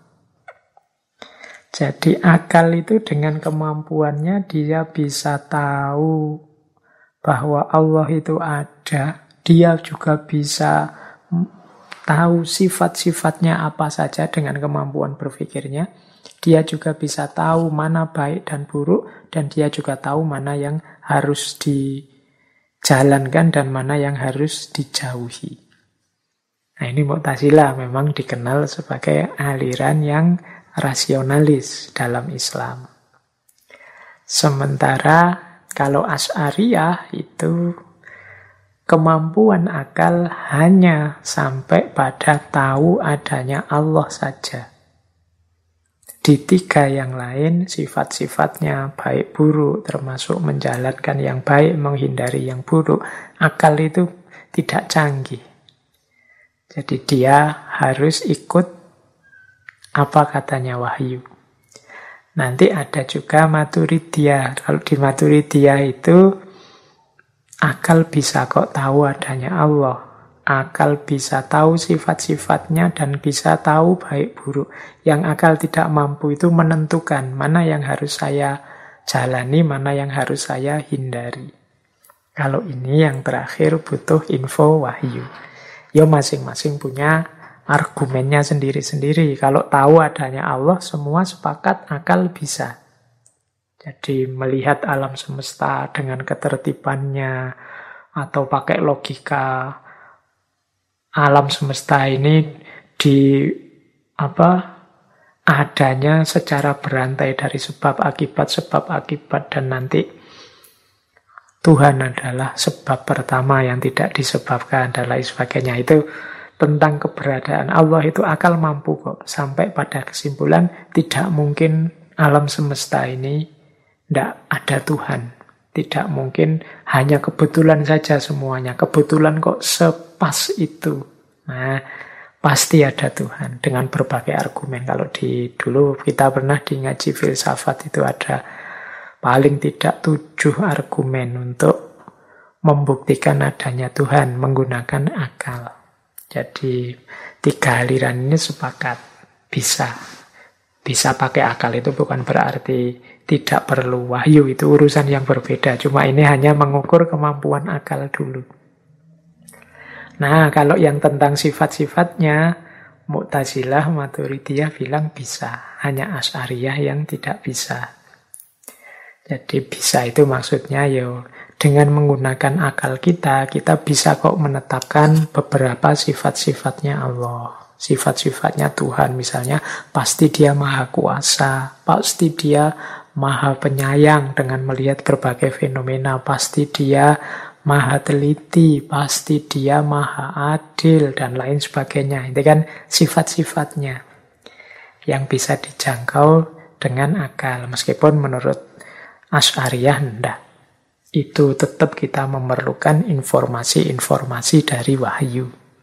Jadi akal itu dengan kemampuannya dia bisa tahu bahwa Allah itu ada. Dia juga bisa tahu sifat-sifatnya apa saja dengan kemampuan berpikirnya. Dia juga bisa tahu mana baik dan buruk. Dan dia juga tahu mana yang harus dijalankan dan mana yang harus dijauhi. Nah, ini Mu'tazilah memang dikenal sebagai aliran yang rasionalis dalam Islam. Sementara kalau Asy'ariyah itu kemampuan akal hanya sampai pada tahu adanya Allah saja. di tiga yang lain, sifat-sifatnya baik buruk, termasuk menjalankan yang baik, menghindari yang buruk, akal itu tidak canggih. Jadi dia harus ikut apa katanya wahyu. Nanti ada juga Maturidiyah. Kalau di Maturidiyah itu akal bisa kok tahu adanya Allah. Akal bisa tahu sifat-sifatnya dan bisa tahu baik buruk. Yang akal tidak mampu itu menentukan mana yang harus saya jalani, mana yang harus saya hindari. Kalau ini yang terakhir butuh info wahyu. Ya masing-masing punya argumennya sendiri-sendiri. Kalau tahu adanya Allah, semua sepakat akal bisa. Jadi melihat alam semesta dengan ketertibannya, atau pakai logika alam semesta ini adanya secara berantai dari sebab akibat, dan nanti Tuhan adalah sebab pertama yang tidak disebabkan dan lain sebagainya. Itu tentang keberadaan Allah, itu akal mampu kok sampai pada kesimpulan tidak mungkin alam semesta ini tidak ada Tuhan. Tidak mungkin hanya kebetulan saja semuanya. Kebetulan kok sepas itu. Nah, pasti ada Tuhan dengan berbagai argumen. Kalau dulu kita pernah di ngaji filsafat itu ada paling tidak 7 argumen untuk membuktikan adanya Tuhan menggunakan akal. Jadi 3 aliran ini sepakat bisa pakai akal. Itu bukan berarti tidak perlu wahyu, itu urusan yang berbeda. Cuma ini hanya mengukur kemampuan akal dulu. Nah, kalau yang tentang sifat-sifatnya, Mu'tazilah, Maturidiyah bilang bisa. Hanya Asy'ariyah yang tidak bisa. Jadi bisa itu maksudnya dengan menggunakan akal kita bisa kok menetapkan beberapa sifat-sifatnya Allah. Sifat-sifatnya Tuhan misalnya, pasti dia maha kuasa, pasti dia maha penyayang dengan melihat berbagai fenomena, pasti dia maha teliti, pasti dia maha adil, dan lain sebagainya. Itu kan sifat-sifatnya yang bisa dijangkau dengan akal. Meskipun menurut Asy'ariyah enggak. Itu tetap kita memerlukan informasi-informasi dari wahyu.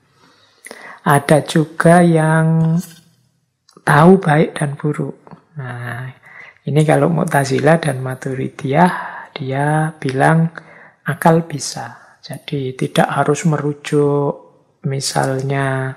Ada juga yang tahu baik dan buruk. Nah, ini kalau Mu'tazilah dan Maturidiyah, dia bilang akal bisa. Jadi tidak harus merujuk misalnya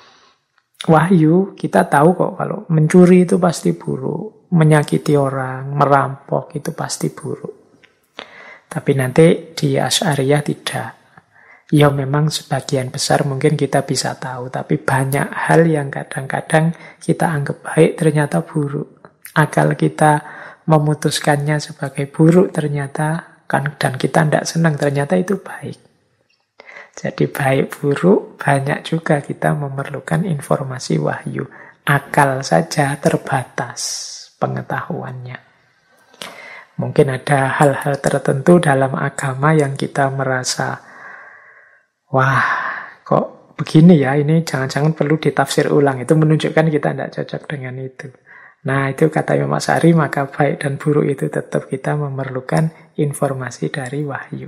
wahyu. Kita tahu kok kalau mencuri itu pasti buruk, menyakiti orang, merampok itu pasti buruk. Tapi nanti di Asy'ariyah tidak. Ya memang sebagian besar mungkin kita bisa tahu, tapi banyak hal yang kadang-kadang kita anggap baik ternyata buruk. Akal kita memutuskannya sebagai buruk ternyata dan kita tidak senang, ternyata itu baik. Jadi baik buruk banyak juga kita memerlukan informasi wahyu. Akal saja terbatas pengetahuannya. Mungkin ada hal-hal tertentu dalam agama yang kita merasa, wah, kok begini ya, ini jangan-jangan perlu ditafsir ulang. Itu menunjukkan kita tidak cocok dengan itu. Nah, itu kata Imam Asy'ari, maka baik dan buruk itu tetap kita memerlukan informasi dari wahyu.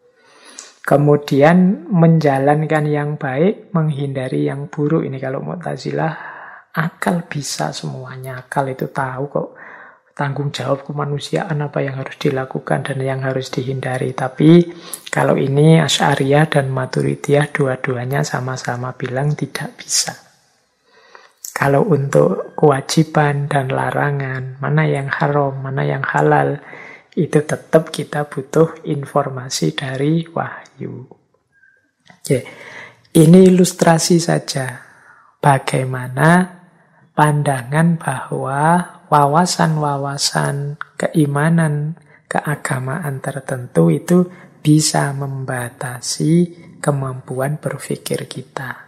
Kemudian menjalankan yang baik, menghindari yang buruk. Ini kalau Mu'tazilah, akal bisa semuanya. Akal itu tahu kok tanggung jawab kemanusiaan apa yang harus dilakukan dan yang harus dihindari. Tapi kalau ini Asy'ariyah dan Maturidiyah dua-duanya sama-sama bilang tidak bisa. Kalau untuk kewajiban dan larangan, mana yang haram, mana yang halal, itu tetap kita butuh informasi dari wahyu. Oke. Ini ilustrasi saja bagaimana pandangan bahwa wawasan-wawasan keimanan, keagamaan tertentu itu bisa membatasi kemampuan berpikir kita.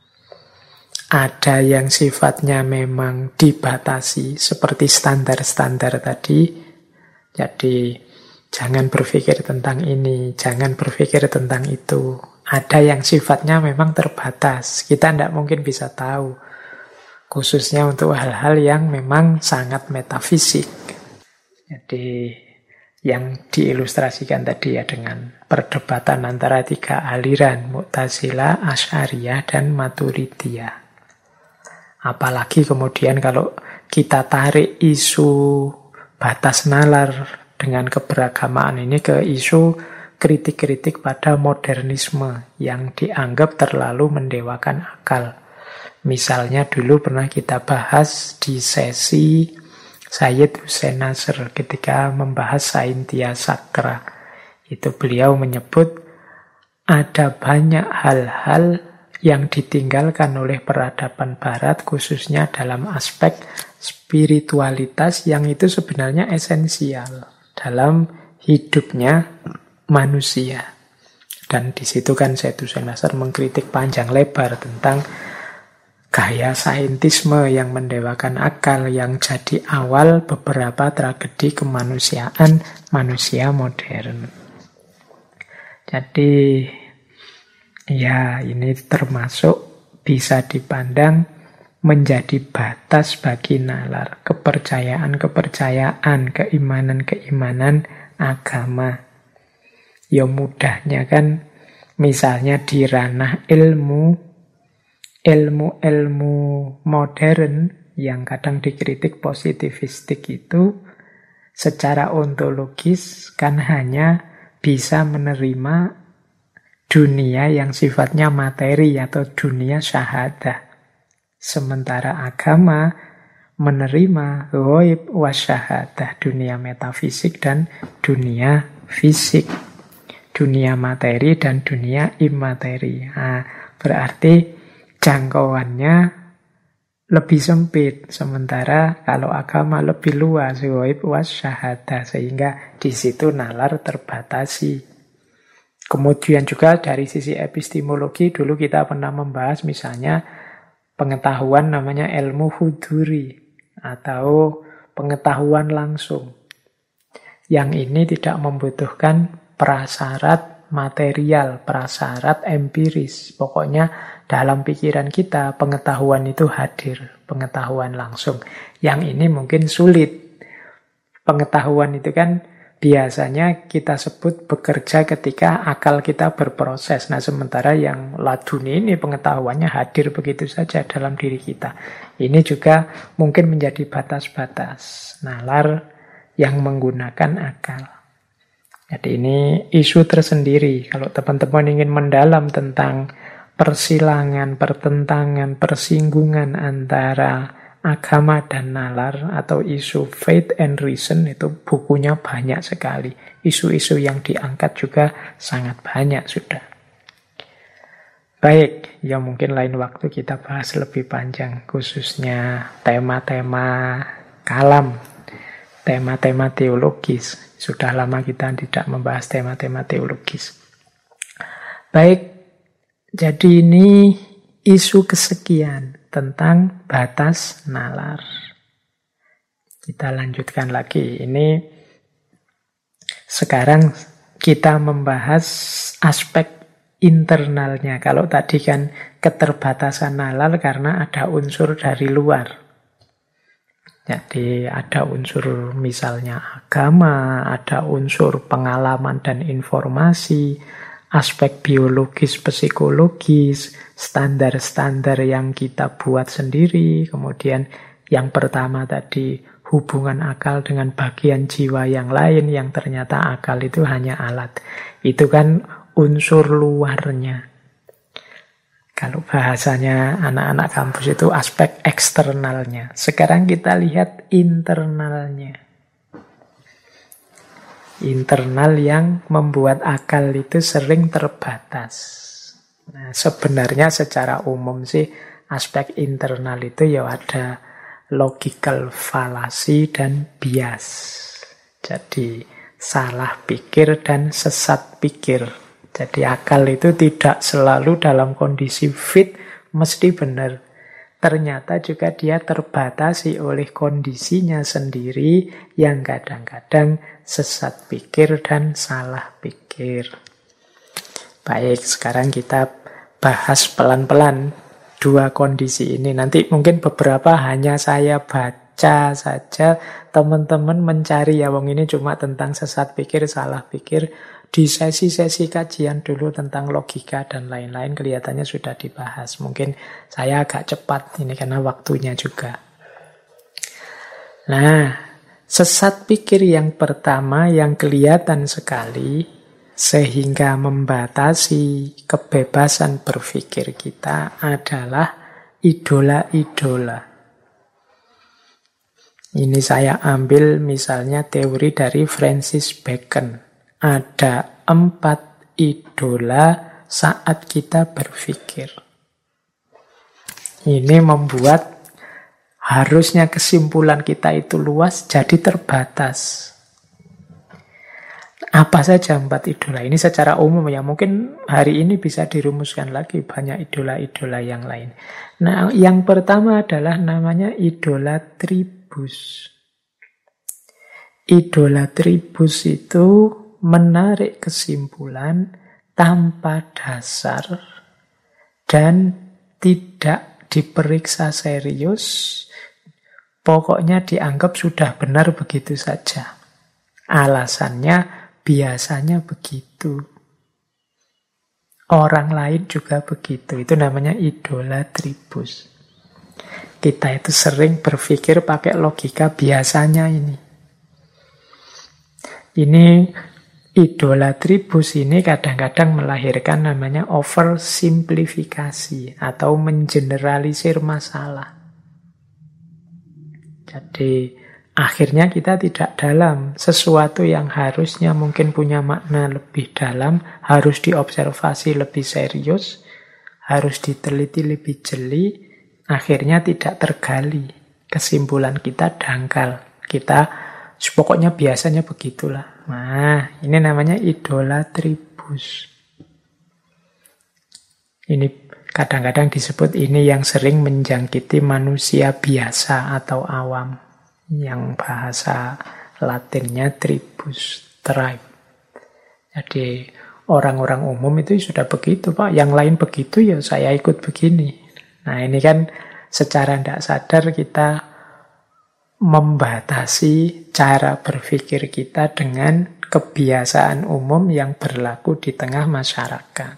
Ada yang sifatnya memang dibatasi, seperti standar-standar tadi. Jadi, jangan berpikir tentang ini, jangan berpikir tentang itu. Ada yang sifatnya memang terbatas. Kita tidak mungkin bisa tahu khususnya untuk hal-hal yang memang sangat metafisik. Jadi yang diilustrasikan tadi ya dengan perdebatan antara 3 aliran, Mu'tazilah, Asy'ariyah, dan Maturidiyah. Apalagi kemudian kalau kita tarik isu batas nalar dengan keberagamaan ini ke isu kritik-kritik pada modernisme yang dianggap terlalu mendewakan akal. Misalnya dulu pernah kita bahas di sesi Sayyid Hussein Nasr ketika membahas Saintia Sakra. Itu beliau menyebut ada banyak hal-hal yang ditinggalkan oleh peradaban barat khususnya dalam aspek spiritualitas yang itu sebenarnya esensial dalam hidupnya manusia. Dan di situ kan Sayyid Hussein Nasr mengkritik panjang lebar tentang gaya saintisme yang mendewakan akal yang jadi awal beberapa tragedi kemanusiaan manusia modern. Jadi ya ini termasuk bisa dipandang menjadi batas bagi nalar kepercayaan-kepercayaan, keimanan-keimanan agama. Ya mudahnya kan misalnya di ranah ilmu modern yang kadang dikritik positivistik itu secara ontologis kan hanya bisa menerima dunia yang sifatnya materi atau dunia syahadah. Sementara agama menerima ghaib wasyahadah, dunia metafisik dan dunia fisik, dunia materi dan dunia imateri. Nah, berarti jangkauannya lebih sempit, sementara kalau agama lebih luas, ghaib wasyahadah, sehingga di situ nalar terbatasi. Kemudian juga dari sisi epistemologi dulu kita pernah membahas misalnya pengetahuan namanya ilmu huduri atau pengetahuan langsung. Yang ini tidak membutuhkan prasyarat material, prasyarat empiris. Pokoknya dalam pikiran kita pengetahuan itu hadir, pengetahuan langsung. Yang ini mungkin sulit. Pengetahuan itu kan biasanya kita sebut bekerja ketika akal kita berproses. Nah, sementara yang laduni ini pengetahuannya hadir begitu saja dalam diri kita. Ini juga mungkin menjadi batas-batas nalar yang menggunakan akal. Jadi ini isu tersendiri. Kalau teman-teman ingin mendalam tentang persilangan, pertentangan, persinggungan antara agama dan nalar atau isu faith and reason, itu bukunya banyak sekali. Isu-isu yang diangkat juga sangat banyak sudah. Baik, ya mungkin lain waktu kita bahas lebih panjang, khususnya tema-tema kalam, tema-tema teologis. Sudah lama kita tidak membahas tema-tema teologis. Baik, jadi ini isu kesekian tentang batas nalar. Kita lanjutkan lagi. Ini sekarang kita membahas aspek internalnya. Kalau tadi kan keterbatasan nalar karena ada unsur dari luar. Jadi ada unsur misalnya agama, ada unsur pengalaman dan informasi, aspek biologis, psikologis, standar-standar yang kita buat sendiri. Kemudian yang pertama tadi hubungan akal dengan bagian jiwa yang lain yang ternyata akal itu hanya alat. Itu kan unsur luarnya. Kalau bahasanya anak-anak kampus itu aspek eksternalnya. Sekarang kita lihat internalnya. Internal yang membuat akal itu sering terbatas. Nah, sebenarnya secara umum sih aspek internal itu ya ada logical fallacy dan bias. Jadi salah pikir dan sesat pikir. Jadi akal itu tidak selalu dalam kondisi fit, mesti benar. Ternyata juga dia terbatasi oleh kondisinya sendiri yang kadang-kadang sesat pikir dan salah pikir. Baik, sekarang kita bahas pelan-pelan dua kondisi ini. Nanti mungkin beberapa hanya saya baca saja, teman-teman mencari ya, wong ini cuma tentang sesat pikir, salah pikir. Di sesi-sesi kajian dulu tentang logika dan lain-lain kelihatannya sudah dibahas. Mungkin saya agak cepat ini karena waktunya juga. Nah, sesat pikir yang pertama yang kelihatan sekali sehingga membatasi kebebasan berpikir kita adalah idola-idola. Ini saya ambil misalnya teori dari Francis Bacon. Ada 4 idola saat kita berpikir. Ini membuat harusnya kesimpulan kita itu luas jadi terbatas. Apa saja 4 idola ini secara umum ya, mungkin hari ini bisa dirumuskan lagi banyak idola-idola yang lain. Nah, yang pertama adalah namanya idola tribus. Idola tribus itu menarik kesimpulan tanpa dasar dan tidak diperiksa serius, pokoknya dianggap sudah benar begitu saja. Alasannya biasanya begitu. Orang lain juga begitu. Itu namanya idola tribus. Kita itu sering berpikir pakai logika biasanya ini. Ini idola tribus ini kadang-kadang melahirkan namanya oversimplifikasi atau mengeneralisir masalah. Jadi akhirnya kita tidak dalam. Sesuatu yang harusnya mungkin punya makna lebih dalam, harus diobservasi lebih serius, harus diteliti lebih jeli, akhirnya tidak tergali. Kesimpulan kita dangkal. Kita pokoknya biasanya begitulah. Nah, ini namanya idola tribus. Ini kadang-kadang disebut ini yang sering menjangkiti manusia biasa atau awam. Yang bahasa Latinnya tribus, tribe. Jadi orang-orang umum itu sudah begitu, Pak. Yang lain begitu ya saya ikut begini. Nah, ini kan secara tidak sadar kita membatasi cara berpikir kita dengan kebiasaan umum yang berlaku di tengah masyarakat.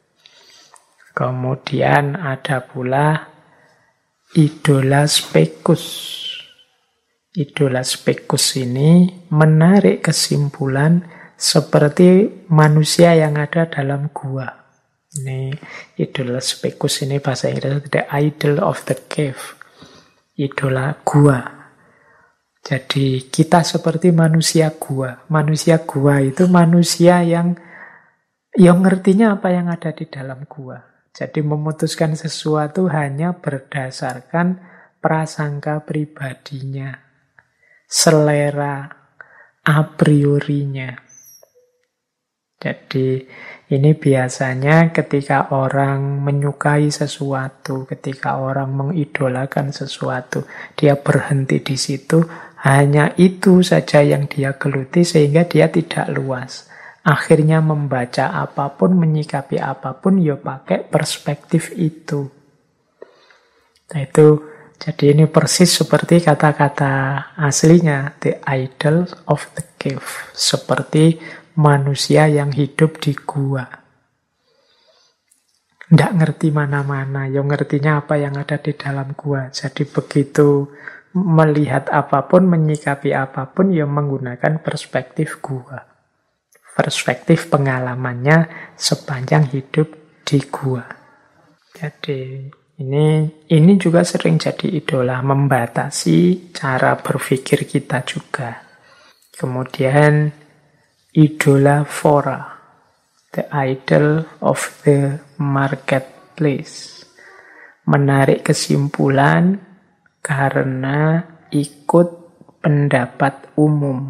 Kemudian ada pula idola spekus. Idola spekus ini menarik kesimpulan seperti manusia yang ada dalam gua. Ini idola spekus ini bahasa Inggris, the idol of the cave. Idola gua. Jadi kita seperti manusia gua. Manusia gua itu manusia yang ngertinya apa yang ada di dalam gua. Jadi memutuskan sesuatu hanya berdasarkan prasangka pribadinya, selera a priorinya. Jadi ini biasanya ketika orang menyukai sesuatu, ketika orang mengidolakan sesuatu, dia berhenti di situ, hanya itu saja yang dia geluti sehingga dia tidak luas. Akhirnya membaca apapun, menyikapi apapun, ya pakai perspektif itu. Nah itu, jadi ini persis seperti kata-kata aslinya, the idol of the cave. Seperti manusia yang hidup di gua. Nggak ngerti mana-mana, yang ngertinya apa yang ada di dalam gua. Jadi begitu melihat apapun, menyikapi apapun, yang menggunakan perspektif gua. Perspektif pengalamannya sepanjang hidup di gua. Jadi ini juga sering jadi idola, membatasi cara berpikir kita juga. Kemudian idola fora, the idol of the marketplace. Menarik kesimpulan karena ikut pendapat umum.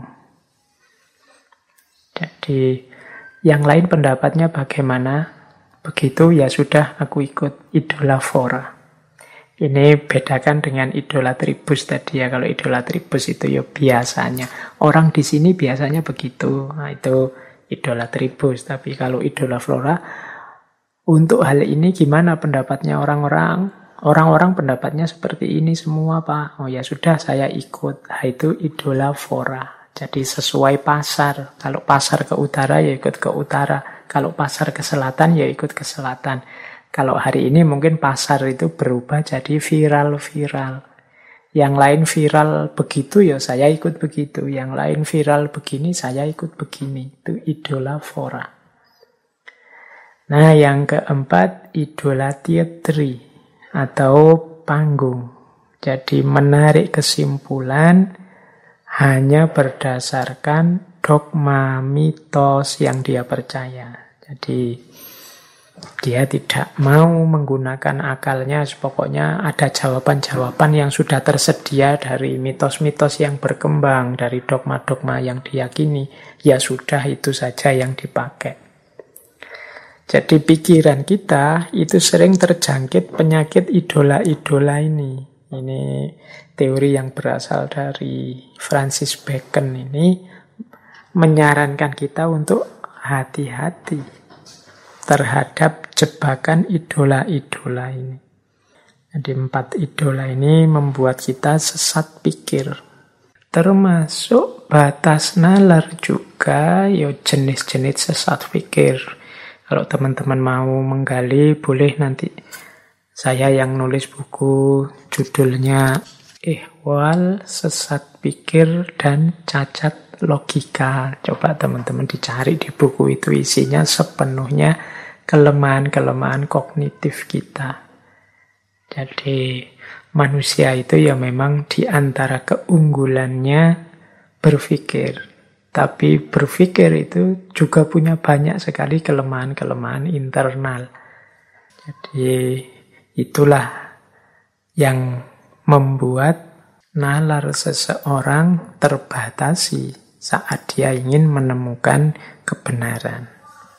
Jadi yang lain pendapatnya bagaimana, begitu ya sudah aku ikut, idola fora. Ini bedakan dengan idola tribus tadi ya. Kalau idola tribus itu ya biasanya. Orang di sini biasanya begitu. Nah itu idola tribus. Tapi kalau idola flora, Untuk hal ini gimana pendapatnya orang-orang? Orang-orang pendapatnya seperti ini semua, Pak. Oh ya sudah, saya ikut. Nah, itu idola fora. Jadi sesuai pasar. Kalau pasar ke utara, ya ikut ke utara. Kalau pasar ke selatan, ya ikut ke selatan. Kalau hari ini mungkin pasar itu berubah jadi viral-viral. Yang lain viral begitu, ya saya ikut begitu. Yang lain viral begini, saya ikut begini. Itu idola fora. Nah, yang keempat, idola teatri atau panggung. Jadi menarik kesimpulan hanya berdasarkan dogma mitos yang dia percaya. Jadi dia tidak mau menggunakan akalnya, pokoknya ada jawaban-jawaban yang sudah tersedia dari mitos-mitos yang berkembang, dari dogma-dogma yang diyakini. Ya sudah, itu saja yang dipakai. Jadi pikiran kita itu sering terjangkit penyakit idola-idola ini. Ini teori yang berasal dari Francis Bacon ini menyarankan kita untuk hati-hati terhadap jebakan idola-idola ini. Jadi 4 idola ini membuat kita sesat pikir. Termasuk batas nalar juga, ya jenis-jenis sesat pikir. Kalau teman-teman mau menggali, boleh nanti saya yang nulis buku judulnya Ihwal, Sesat Pikir, dan Cacat Logika. Coba teman-teman dicari di buku itu, isinya sepenuhnya kelemahan-kelemahan kognitif kita. Jadi manusia itu ya memang di antara keunggulannya berpikir. Tapi berpikir itu juga punya banyak sekali kelemahan-kelemahan internal. Jadi itulah yang membuat nalar seseorang terbatasi saat dia ingin menemukan kebenaran.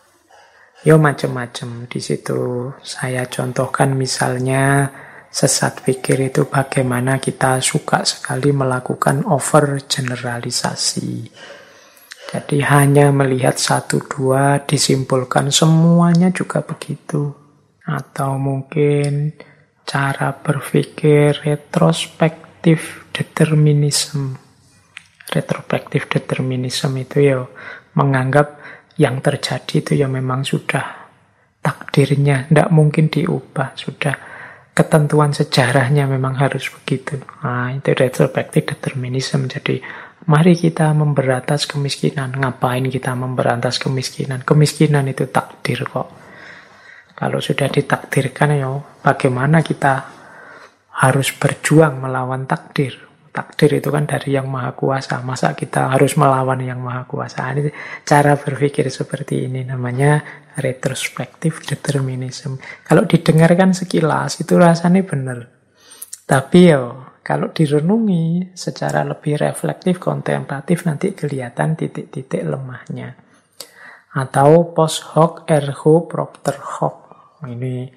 Yo macam-macam. Di situ saya contohkan misalnya sesat pikir itu bagaimana kita suka sekali melakukan overgeneralisasi. Jadi hanya melihat 1-2 disimpulkan semuanya juga begitu. Atau mungkin cara berpikir retrospektif determinism. Retrospektif determinism itu ya menganggap yang terjadi itu ya memang sudah takdirnya, tidak mungkin diubah, sudah ketentuan sejarahnya memang harus begitu. Nah, itu retrospektif determinism. Jadi mari kita memberantas kemiskinan. Ngapain kita memberantas kemiskinan? Kemiskinan itu takdir kok. Kalau sudah ditakdirkan, ya bagaimana kita harus berjuang melawan takdir? Takdir itu kan dari Yang Maha Kuasa. Masa kita harus melawan Yang Maha Kuasa? Ini cara berpikir seperti ini namanya retrospektif determinism. Kalau didengarkan sekilas itu rasanya benar. Tapi ya kalau direnungi secara lebih reflektif, kontemplatif, nanti kelihatan titik-titik lemahnya. Atau post hoc ergo propter hoc. Ini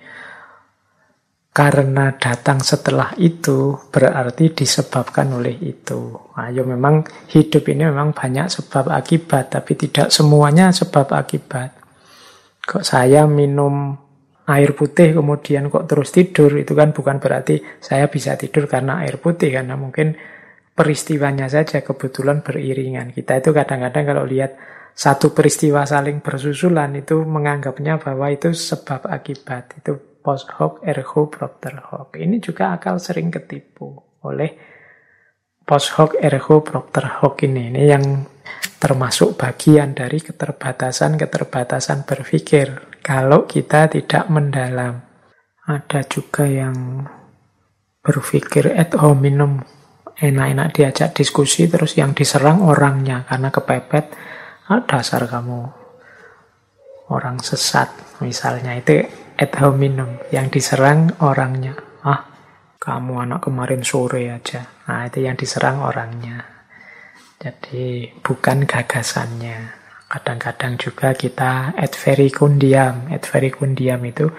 karena datang setelah itu berarti disebabkan oleh itu. Ayo memang hidup ini memang banyak sebab akibat, tapi tidak semuanya sebab akibat. Kok saya minum air putih kemudian kok terus tidur, itu kan bukan berarti saya bisa tidur karena air putih, karena mungkin peristiwanya saja kebetulan beriringan. Kita itu kadang-kadang kalau lihat satu peristiwa saling bersusulan itu menganggapnya bahwa itu sebab akibat. Itu post hoc ergo propter hoc. Ini juga akal sering ketipu oleh post hoc ergo propter hoc ini. Ini yang termasuk bagian dari keterbatasan-keterbatasan berpikir kalau kita tidak mendalam. Ada juga yang berpikir ad hominem, enak-enak diajak diskusi terus yang diserang orangnya karena kepepet. Dasar kamu orang sesat misalnya, itu ad hominem, yang diserang orangnya. Kamu anak kemarin sore aja. Nah, itu yang diserang orangnya. Jadi bukan gagasannya. Kadang-kadang juga kita ad verecundiam. Ad verecundiam itu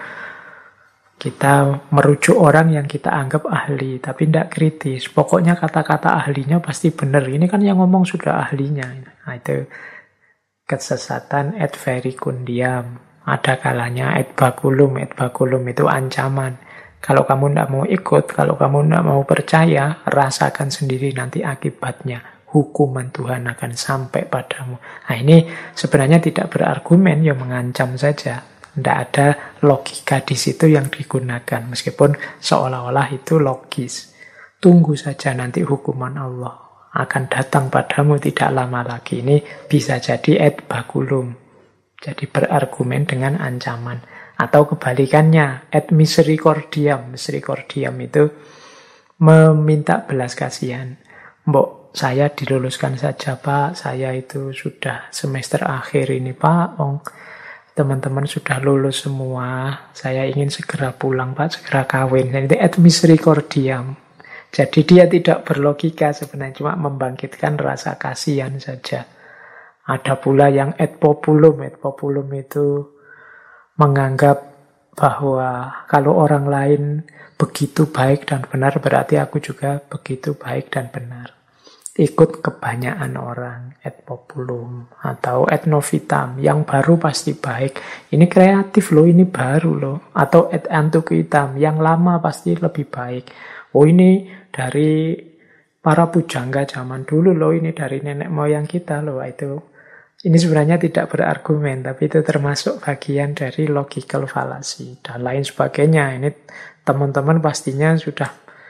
kita merujuk orang yang kita anggap ahli, tapi tidak kritis. Pokoknya kata-kata ahlinya pasti benar. Ini kan yang ngomong sudah ahlinya. Nah, itu kesesatan ad verecundiam. Ada kalanya et baculum itu ancaman. Kalau kamu tidak mau ikut, kalau kamu tidak mau percaya, rasakan sendiri nanti akibatnya. Hukuman Tuhan akan sampai padamu. Nah ini sebenarnya tidak berargumen, ya mengancam saja. Tidak ada logika di situ yang digunakan. Meskipun seolah-olah itu logis. Tunggu saja nanti hukuman Allah akan datang padamu tidak lama lagi. Ini bisa jadi et baculum. Jadi berargumen dengan ancaman. Atau kebalikannya, et misericordiam. Misericordiam itu meminta belas kasihan. Mbok, saya diluluskan saja Pak, saya itu sudah semester akhir ini Pak, teman-teman sudah lulus semua, saya ingin segera pulang Pak, segera kawin. Dan itu et misericordiam. Jadi dia tidak berlogika sebenarnya, cuma membangkitkan rasa kasihan saja. Ada pula yang et populum. Et populum itu menganggap bahwa kalau orang lain begitu baik dan benar, berarti aku juga begitu baik dan benar. Ikut kebanyakan orang, et populum. Atau et novitam, yang baru pasti baik. Ini kreatif loh, ini baru loh. Atau et antiquitam, yang lama pasti lebih baik. Oh ini dari para pujangga zaman dulu loh, ini dari nenek moyang kita loh. Ini sebenarnya tidak berargumen, tapi itu termasuk bagian dari logical fallacy dan lain sebagainya. Ini teman-teman pastinya sudah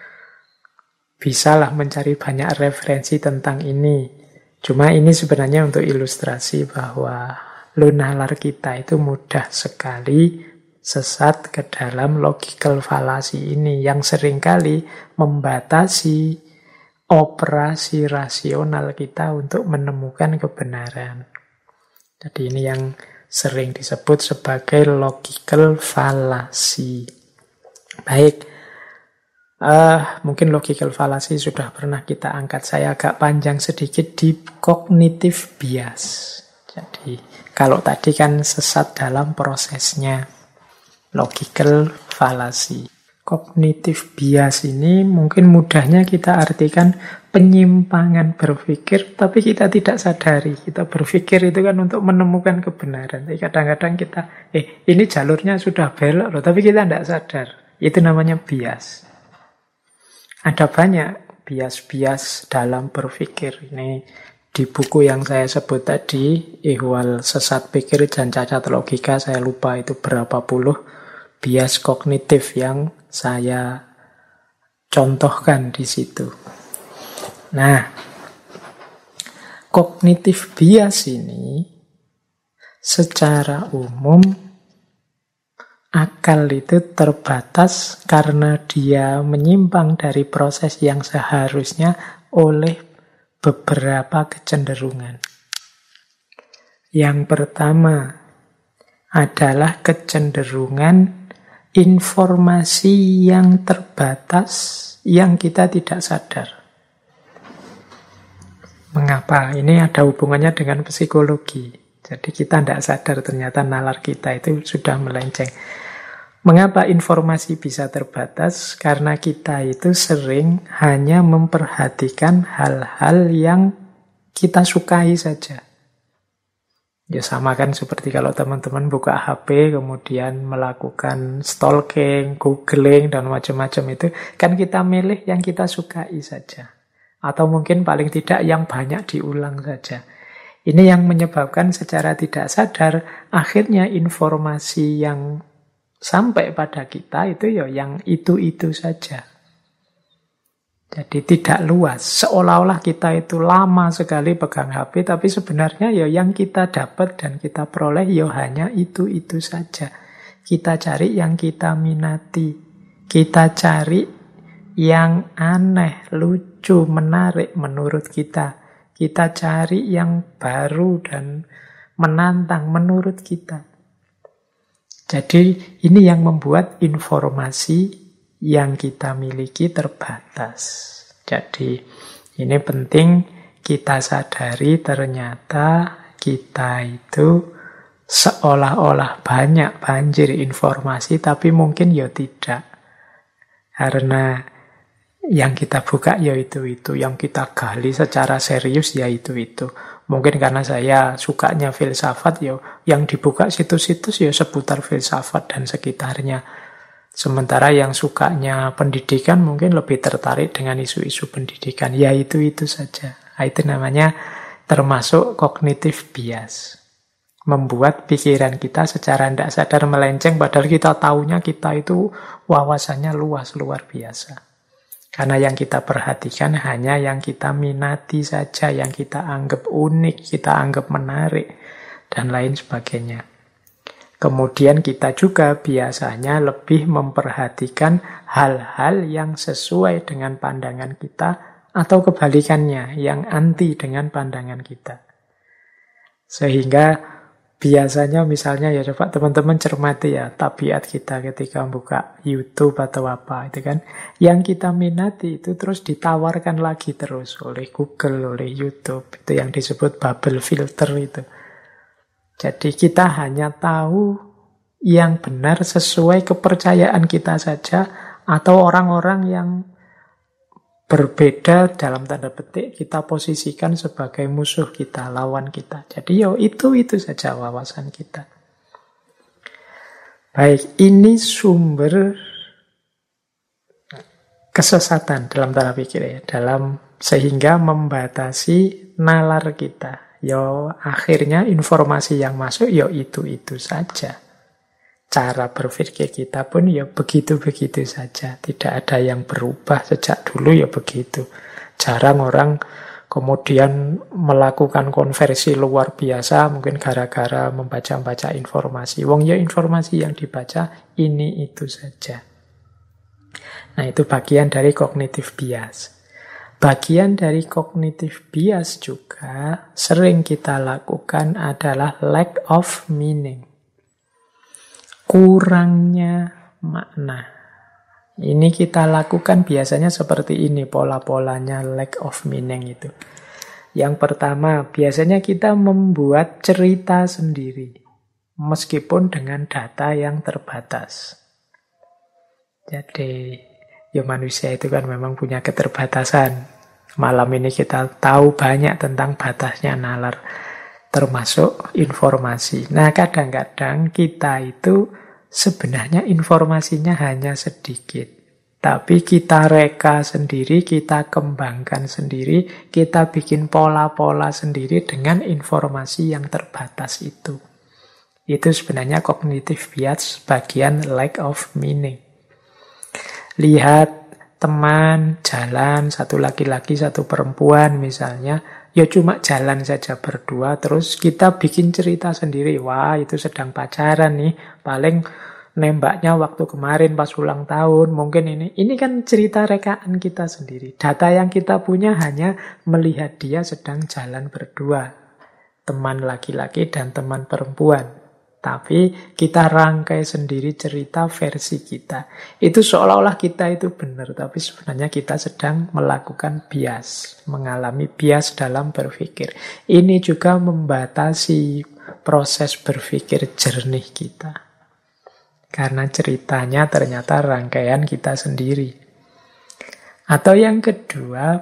bisalah mencari banyak referensi tentang ini. Cuma ini sebenarnya untuk ilustrasi bahwa nalar kita itu mudah sekali sesat ke dalam logical fallacy ini yang seringkali membatasi operasi rasional kita untuk menemukan kebenaran. Jadi ini yang sering disebut sebagai logical fallacy. Baik, mungkin logical fallacy sudah pernah kita angkat. Saya agak panjang sedikit di cognitive bias. Jadi kalau tadi kan sesat dalam prosesnya, logical fallacy. Cognitive bias ini mungkin mudahnya kita artikan penyimpangan berpikir, tapi kita tidak sadari. Kita berpikir itu kan untuk menemukan kebenaran. Tapi kadang-kadang kita, ini jalurnya sudah belok loh, tapi kita tidak sadar. Itu namanya bias. Ada banyak bias-bias dalam berpikir. Ini di buku yang saya sebut tadi, Ihwal Sesat Pikir dan Cacat Logika, saya lupa itu berapa puluh bias kognitif yang saya contohkan di situ. Nah, kognitif bias ini secara umum akal itu terbatas karena dia menyimpang dari proses yang seharusnya oleh beberapa kecenderungan. Yang pertama adalah kecenderungan informasi yang terbatas yang kita tidak sadar. Mengapa? Ini ada hubungannya dengan psikologi. Jadi kita tidak sadar ternyata nalar kita itu sudah melenceng. Mengapa informasi bisa terbatas? Karena kita itu sering hanya memperhatikan hal-hal yang kita sukai saja. Ya sama kan seperti kalau teman-teman buka HP kemudian melakukan stalking, googling dan macam-macam itu, kan kita milih yang kita sukai saja. Atau mungkin paling tidak yang banyak diulang saja. Ini yang menyebabkan secara tidak sadar akhirnya informasi yang sampai pada kita itu ya yang itu-itu saja. Jadi tidak luas. Seolah-olah kita itu lama sekali pegang HP, tapi sebenarnya ya yang kita dapat dan kita peroleh ya hanya itu-itu saja. Kita cari yang kita minati. Kita cari yang aneh, lucu, menarik menurut kita. Kita cari yang baru dan menantang menurut kita. Jadi ini yang membuat informasi yang kita miliki terbatas. Jadi ini penting kita sadari ternyata kita itu seolah-olah banyak banjir informasi, tapi mungkin ya tidak. Karena Yang kita buka ya itu-itu, yang kita gali secara serius ya itu-itu. Mungkin karena saya sukanya filsafat, ya yang dibuka situs-situs ya seputar filsafat dan sekitarnya. Sementara yang sukanya pendidikan mungkin lebih tertarik dengan isu-isu pendidikan. Ya itu saja. Itu namanya termasuk cognitive bias. Membuat pikiran kita secara tidak sadar melenceng, padahal kita tahunya kita itu wawasannya luas, luar biasa. Karena yang kita perhatikan hanya yang kita minati saja, yang kita anggap unik, kita anggap menarik, dan lain sebagainya. Kemudian kita juga biasanya lebih memperhatikan hal-hal yang sesuai dengan pandangan kita, atau kebalikannya, yang anti dengan pandangan kita. Sehingga biasanya misalnya ya coba teman-teman cermati ya tabiat kita ketika buka YouTube atau apa itu kan. Yang kita minati itu terus ditawarkan lagi terus oleh Google, oleh YouTube. Itu yang disebut bubble filter itu. Jadi kita hanya tahu yang benar sesuai kepercayaan kita saja, atau orang-orang yang berbeda dalam tanda petik kita posisikan sebagai musuh kita, lawan kita. Jadi itu saja wawasan kita. Baik, ini sumber kesesatan dalam cara pikir ya, sehingga membatasi nalar kita. Akhirnya informasi yang masuk itu saja. Cara berpikir kita pun begitu-begitu saja. Tidak ada yang berubah sejak dulu begitu. Jarang orang kemudian melakukan konversi luar biasa mungkin gara-gara membaca-baca informasi. Informasi yang dibaca ini itu saja. Nah, itu bagian dari cognitive bias. Bagian dari cognitive bias juga sering kita lakukan adalah lack of meaning. Kurangnya makna. Ini kita lakukan biasanya seperti ini pola-polanya lack of meaning itu. Yang pertama, biasanya kita membuat cerita sendiri. Meskipun dengan data yang terbatas. Jadi, manusia itu kan memang punya keterbatasan. Malam ini kita tahu banyak tentang batasnya nalar. Termasuk informasi. Nah, kadang-kadang kita itu sebenarnya informasinya hanya sedikit. Tapi kita reka sendiri, kita kembangkan sendiri, kita bikin pola-pola sendiri dengan informasi yang terbatas itu. Itu sebenarnya cognitive bias bagian lack of meaning. Lihat teman jalan, satu laki-laki, satu perempuan misalnya, cuma jalan saja berdua, terus kita bikin cerita sendiri. Wah, itu sedang pacaran nih. Paling nembaknya waktu kemarin pas ulang tahun. Mungkin ini kan cerita rekaan kita sendiri. Data yang kita punya hanya melihat dia sedang jalan berdua. Teman laki-laki dan teman perempuan. Tapi kita rangkai sendiri cerita versi kita. Itu seolah-olah kita itu benar, tapi sebenarnya kita sedang melakukan bias, mengalami bias dalam berpikir. Ini juga membatasi proses berpikir jernih kita. Karena ceritanya ternyata rangkaian kita sendiri. Atau yang kedua,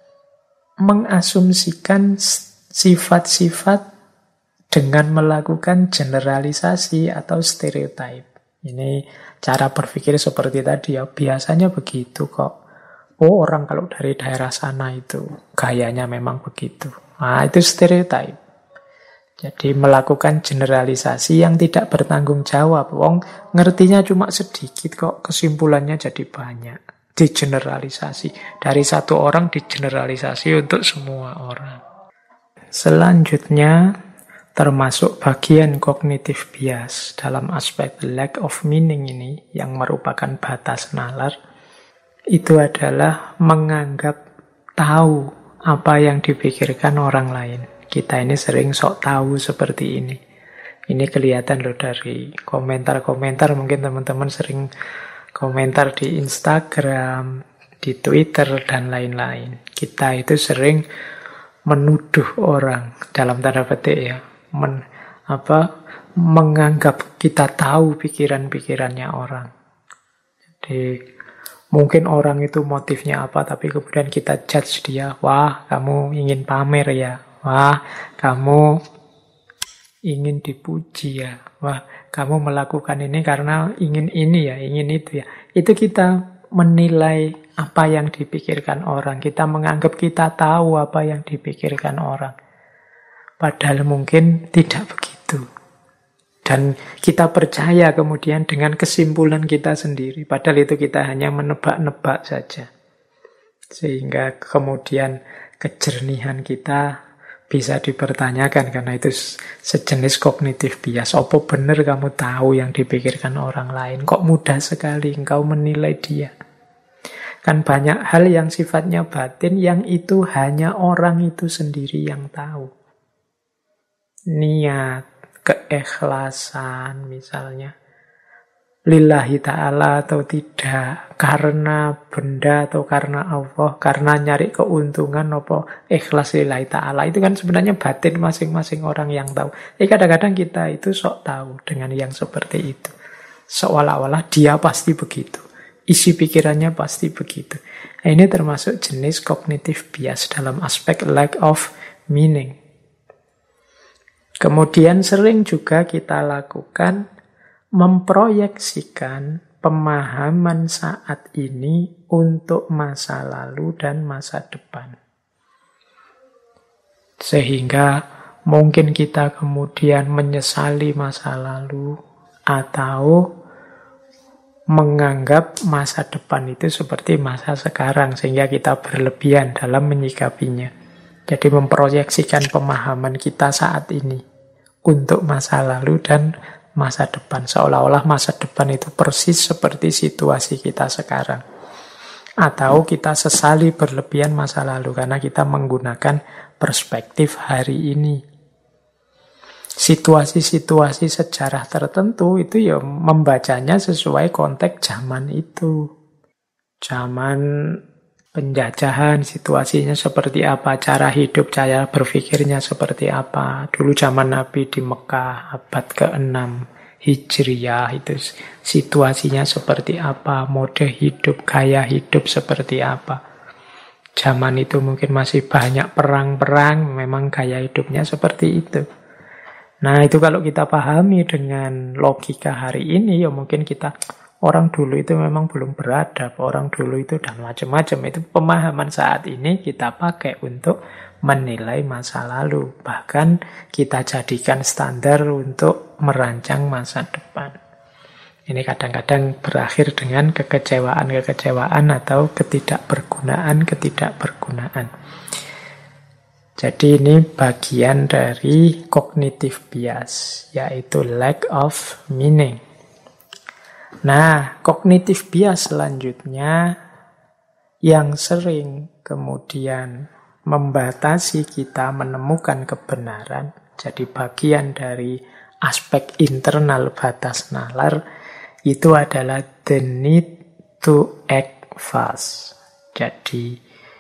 mengasumsikan sifat-sifat dengan melakukan generalisasi atau stereotype. Ini cara berpikir seperti tadi biasanya begitu kok. Orang kalau dari daerah sana itu gayanya memang begitu. Nah, itu stereotype. Jadi melakukan generalisasi yang tidak bertanggung jawab. Ngertinya cuma sedikit kok, kesimpulannya jadi banyak. Digeneralisasi. Dari satu orang digeneralisasi untuk semua orang. Selanjutnya, termasuk bagian cognitive bias dalam aspek lack of meaning ini yang merupakan batas nalar, itu adalah menganggap tahu apa yang dipikirkan orang lain. Kita ini sering sok tahu seperti ini. Ini kelihatan loh dari komentar-komentar, mungkin teman-teman sering komentar di Instagram, di Twitter, dan lain-lain. Kita itu sering menuduh orang, dalam tanda petik ya, menganggap kita tahu pikiran-pikirannya orang. Jadi Mungkin orang itu motifnya apa, tapi kemudian kita judge dia. Wah, kamu ingin pamer ya. Wah, kamu ingin dipuji ya. Wah, kamu melakukan ini karena ingin ini ya, ingin itu ya. Itu kita menilai apa yang dipikirkan orang. Kita menganggap kita tahu apa yang dipikirkan orang. Padahal mungkin tidak begitu. Dan kita percaya kemudian dengan kesimpulan kita sendiri. Padahal itu kita hanya menebak-nebak saja. Sehingga kemudian kejernihan kita bisa dipertanyakan. Karena itu sejenis kognitif bias. Apa benar kamu tahu yang dipikirkan orang lain? Kok mudah sekali engkau menilai dia? Kan banyak hal yang sifatnya batin yang itu hanya orang itu sendiri yang tahu. Niat, keikhlasan misalnya, lillahi ta'ala atau tidak, karena benda atau karena Allah, karena nyari keuntungan apa ikhlas lillahi ta'ala, itu kan sebenarnya batin masing-masing orang yang tahu. Kadang-kadang kita itu sok tahu dengan yang seperti itu, seolah-olah dia pasti begitu, isi pikirannya pasti begitu. Nah, ini termasuk jenis cognitive bias dalam aspek lack of meaning. Kemudian sering juga kita lakukan memproyeksikan pemahaman saat ini untuk masa lalu dan masa depan. Sehingga mungkin kita kemudian menyesali masa lalu atau menganggap masa depan itu seperti masa sekarang sehingga kita berlebihan dalam menyikapinya. Jadi memproyeksikan pemahaman kita saat ini untuk masa lalu dan masa depan. Seolah-olah masa depan itu persis seperti situasi kita sekarang. Atau kita sesali berlebihan masa lalu karena kita menggunakan perspektif hari ini. Situasi-situasi sejarah tertentu itu ya membacanya sesuai konteks zaman itu. Zaman penjajahan, situasinya seperti apa, cara hidup, cara berpikirnya seperti apa. Dulu zaman Nabi di Mekah, abad ke-6 Hijriyah, itu situasinya seperti apa, mode hidup, gaya hidup seperti apa. Zaman itu mungkin masih banyak perang-perang, memang gaya hidupnya seperti itu. Nah, itu kalau kita pahami dengan logika hari ini, ya mungkin kita... Orang dulu itu memang belum beradab, orang dulu itu dan macam-macam. Itu pemahaman saat ini kita pakai untuk menilai masa lalu. Bahkan kita jadikan standar untuk merancang masa depan. Ini kadang-kadang berakhir dengan kekecewaan-kekecewaan atau ketidakbergunaan. Jadi ini bagian dari cognitive bias, yaitu lack of meaning. Nah, cognitive bias selanjutnya yang sering kemudian membatasi kita menemukan kebenaran, jadi bagian dari aspek internal batas nalar, itu adalah the need to act fast. Jadi,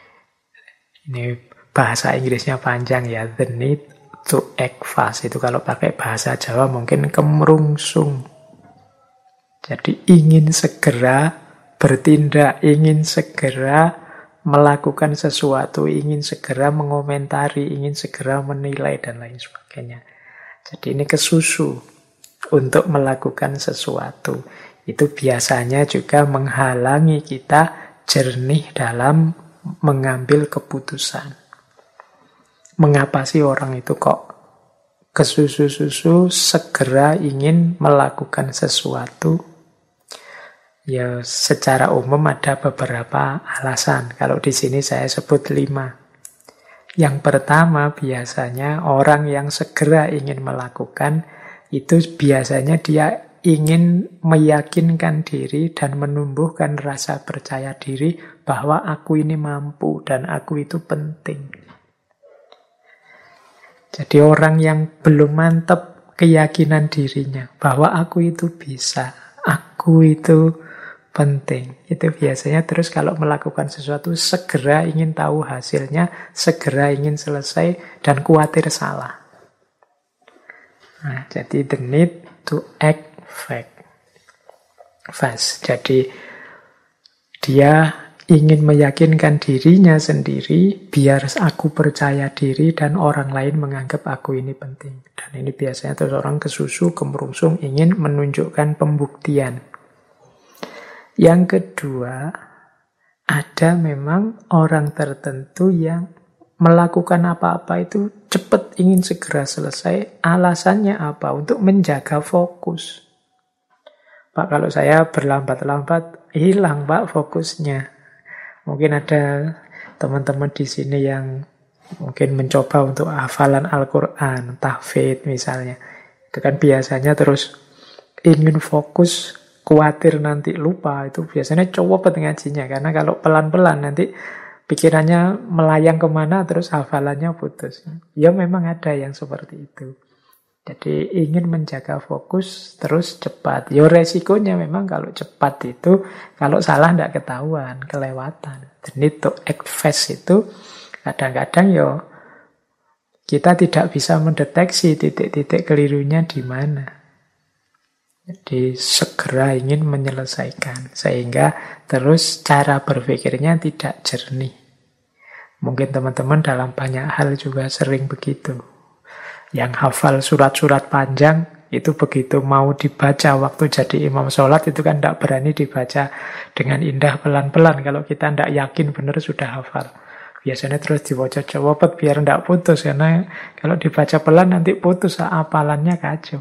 ini bahasa Inggrisnya panjang ya, the need to act fast. Itu kalau pakai bahasa Jawa mungkin kemerungsung. Jadi ingin segera bertindak, ingin segera melakukan sesuatu, ingin segera mengomentari, ingin segera menilai, dan lain sebagainya. Jadi ini kesusu untuk melakukan sesuatu. Itu biasanya juga menghalangi kita jernih dalam mengambil keputusan. Mengapa sih orang itu kok kesusu-susu segera ingin melakukan sesuatu? Ya, secara umum ada beberapa alasan. Kalau di sini saya sebut 5. Yang pertama, biasanya orang yang segera ingin melakukan, itu biasanya dia ingin meyakinkan diri dan menumbuhkan rasa percaya diri bahwa aku ini mampu dan aku itu penting. Jadi orang yang belum mantap keyakinan dirinya bahwa aku itu bisa, aku itu penting. Itu biasanya terus kalau melakukan sesuatu segera ingin tahu hasilnya, segera ingin selesai dan khawatir salah. Nah, jadi the need to act fast. Jadi Dia ingin meyakinkan dirinya sendiri, biar aku percaya diri dan orang lain menganggap aku ini penting. Dan ini biasanya terus orang kesusu, kemerungsung, ingin menunjukkan pembuktian. Yang kedua, ada memang orang tertentu yang melakukan apa-apa itu cepat, ingin segera selesai. Alasannya apa? Untuk menjaga fokus. Pak, kalau saya berlambat-lambat, hilang Pak fokusnya. Mungkin ada teman-teman di sini yang mungkin mencoba untuk hafalan Al-Quran, tahfidz misalnya. Itu kan biasanya terus ingin fokus, khawatir nanti lupa. Itu biasanya coba ngajinya. Karena kalau pelan-pelan nanti pikirannya melayang kemana, terus hafalannya putus. Ya memang ada yang seperti itu. Jadi ingin menjaga fokus terus cepat. Ya resikonya memang kalau cepat itu, kalau salah tidak ketahuan, kelewatan. The need to act fast itu kadang-kadang ya kita tidak bisa mendeteksi titik-titik kelirunya di mana. Jadi segera ingin menyelesaikan. Sehingga terus cara berpikirnya tidak jernih. Mungkin teman-teman dalam banyak hal juga sering begitu. Yang hafal surat-surat panjang, itu begitu mau dibaca waktu jadi imam sholat, itu kan tidak berani dibaca dengan indah pelan-pelan. Kalau kita tidak yakin benar sudah hafal. Biasanya terus diwocot-wocot biar tidak putus. Karena kalau dibaca pelan nanti putus, hafalannya kacau.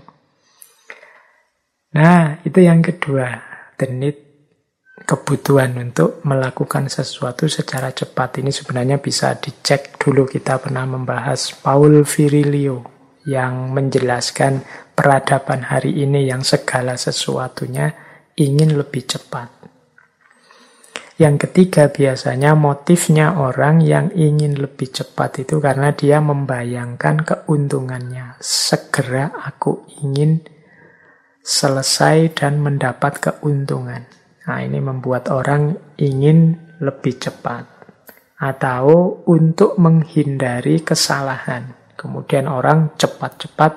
Nah, itu yang kedua. The need, kebutuhan untuk melakukan sesuatu secara cepat. Ini sebenarnya bisa dicek dulu, kita pernah membahas Paul Virilio yang menjelaskan peradaban hari ini yang segala sesuatunya ingin lebih cepat. Yang ketiga, biasanya motifnya orang yang ingin lebih cepat itu karena dia membayangkan keuntungannya. Segera aku ingin selesai dan mendapat keuntungan. Nah, ini membuat orang ingin lebih cepat. Atau untuk menghindari kesalahan. Kemudian orang cepat-cepat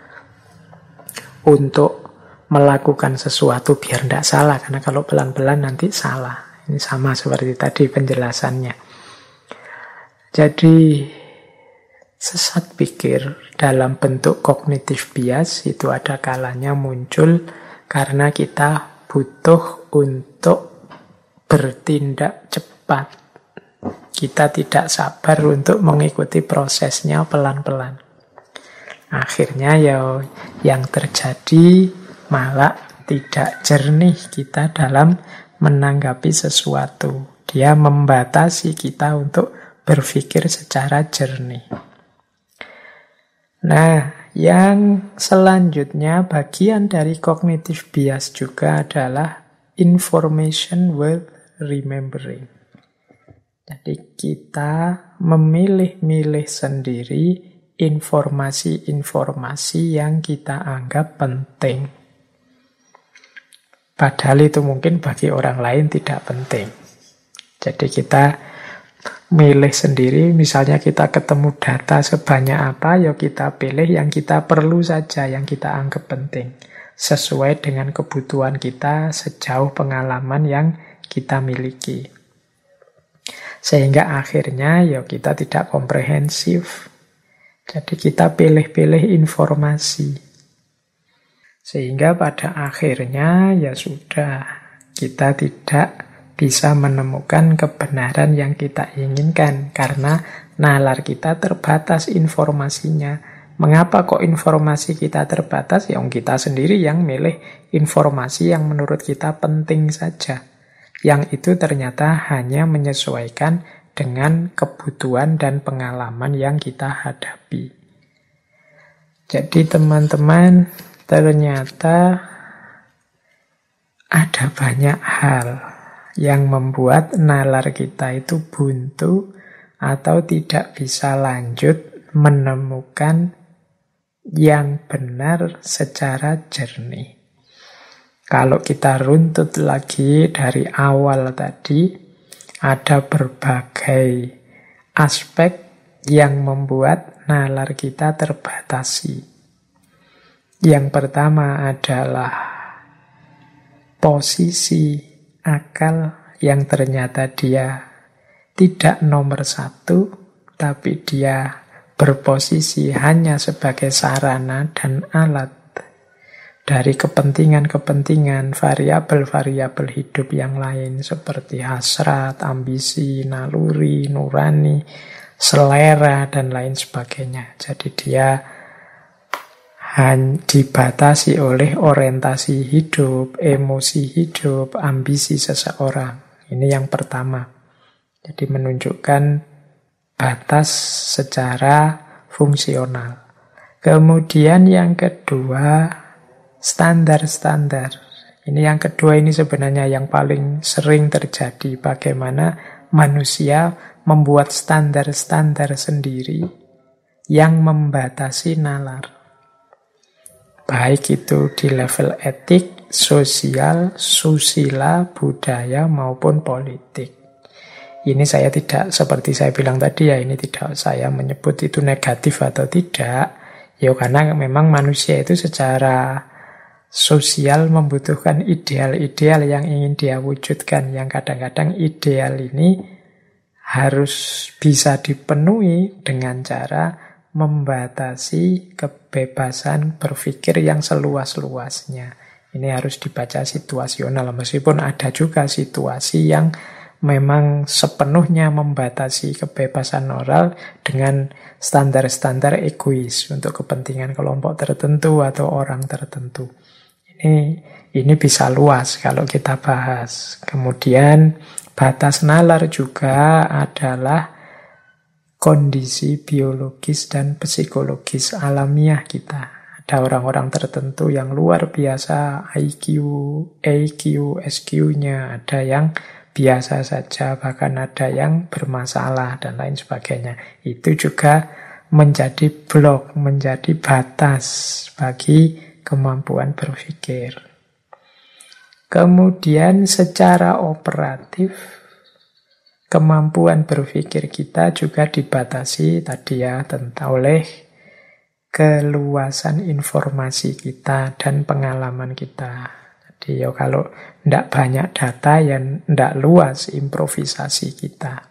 untuk melakukan sesuatu biar tidak salah. Karena kalau pelan-pelan nanti salah. Ini sama seperti tadi penjelasannya. Jadi sesat pikir dalam bentuk cognitive bias itu ada kalanya muncul karena kita butuh untuk bertindak cepat. Kita tidak sabar untuk mengikuti prosesnya pelan-pelan. Akhirnya ya yang terjadi malah tidak jernih kita dalam menanggapi sesuatu. Dia membatasi kita untuk berpikir secara jernih. Nah, yang selanjutnya bagian dari cognitive bias juga adalah information worth remembering. Jadi kita memilih-milih sendiri informasi-informasi yang kita anggap penting. Padahal itu mungkin bagi orang lain tidak penting. Jadi kita milih sendiri, misalnya kita ketemu data sebanyak apa, ya kita pilih yang kita perlu saja, yang kita anggap penting. Sesuai dengan kebutuhan kita sejauh pengalaman yang kita miliki. Sehingga akhirnya ya kita tidak komprehensif. Jadi kita pilih-pilih informasi. Sehingga pada akhirnya ya sudah, kita tidak bisa menemukan kebenaran yang kita inginkan. Karena nalar kita terbatas informasinya. Mengapa kok informasi kita terbatas? Ya kita sendiri yang milih informasi yang menurut kita penting saja. Yang itu ternyata hanya menyesuaikan dengan kebutuhan dan pengalaman yang kita hadapi. Jadi teman-teman, ternyata ada banyak hal yang membuat nalar kita itu buntu atau tidak bisa lanjut menemukan yang benar secara jernih. Kalau kita runtut lagi dari awal tadi, ada berbagai aspek yang membuat nalar kita terbatasi. Yang pertama adalah posisi akal yang ternyata dia tidak nomor satu, tapi dia berposisi hanya sebagai sarana dan alat dari kepentingan-kepentingan, variabel-variabel hidup yang lain seperti hasrat, ambisi, naluri, nurani, selera, dan lain sebagainya. Jadi dia dibatasi oleh orientasi hidup, emosi hidup, ambisi seseorang. Ini yang pertama. Jadi menunjukkan batas secara fungsional. Kemudian yang kedua, standar-standar. Ini yang kedua, ini sebenarnya yang paling sering terjadi. Bagaimana manusia membuat standar-standar sendiri yang membatasi nalar. Baik itu di level etik, sosial, susila, budaya, maupun politik. Ini saya tidak, seperti saya bilang tadi ya, ini tidak saya menyebut itu negatif atau tidak. Ya karena memang manusia itu secara sosial membutuhkan ideal-ideal yang ingin dia wujudkan, yang kadang-kadang ideal ini harus bisa dipenuhi dengan cara membatasi kebebasan berpikir yang seluas-luasnya. Ini harus dibaca situasional, meskipun ada juga situasi yang memang sepenuhnya membatasi kebebasan moral dengan standar-standar egois untuk kepentingan kelompok tertentu atau orang tertentu. Ini bisa luas kalau kita bahas. Kemudian batas nalar juga adalah kondisi biologis dan psikologis alamiah kita. Ada orang-orang tertentu yang luar biasa IQ, EQ, SQ-nya, ada yang biasa saja, bahkan ada yang bermasalah dan lain sebagainya. Itu juga menjadi blok, menjadi batas bagi kemampuan berpikir. Kemudian secara operatif, kemampuan berpikir kita juga dibatasi tadi ya oleh keluasan informasi kita dan pengalaman kita. Jadi ya kalau tidak banyak data, ya tidak luas improvisasi kita.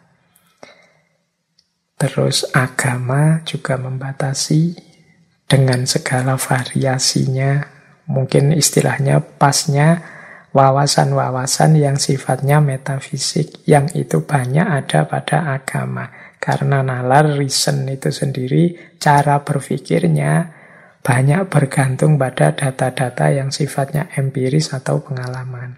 Terus agama juga membatasi dengan segala variasinya, mungkin istilahnya pasnya wawasan-wawasan yang sifatnya metafisik, yang itu banyak ada pada agama. Karena nalar, reason itu sendiri, cara berpikirnya banyak bergantung pada data-data yang sifatnya empiris atau pengalaman.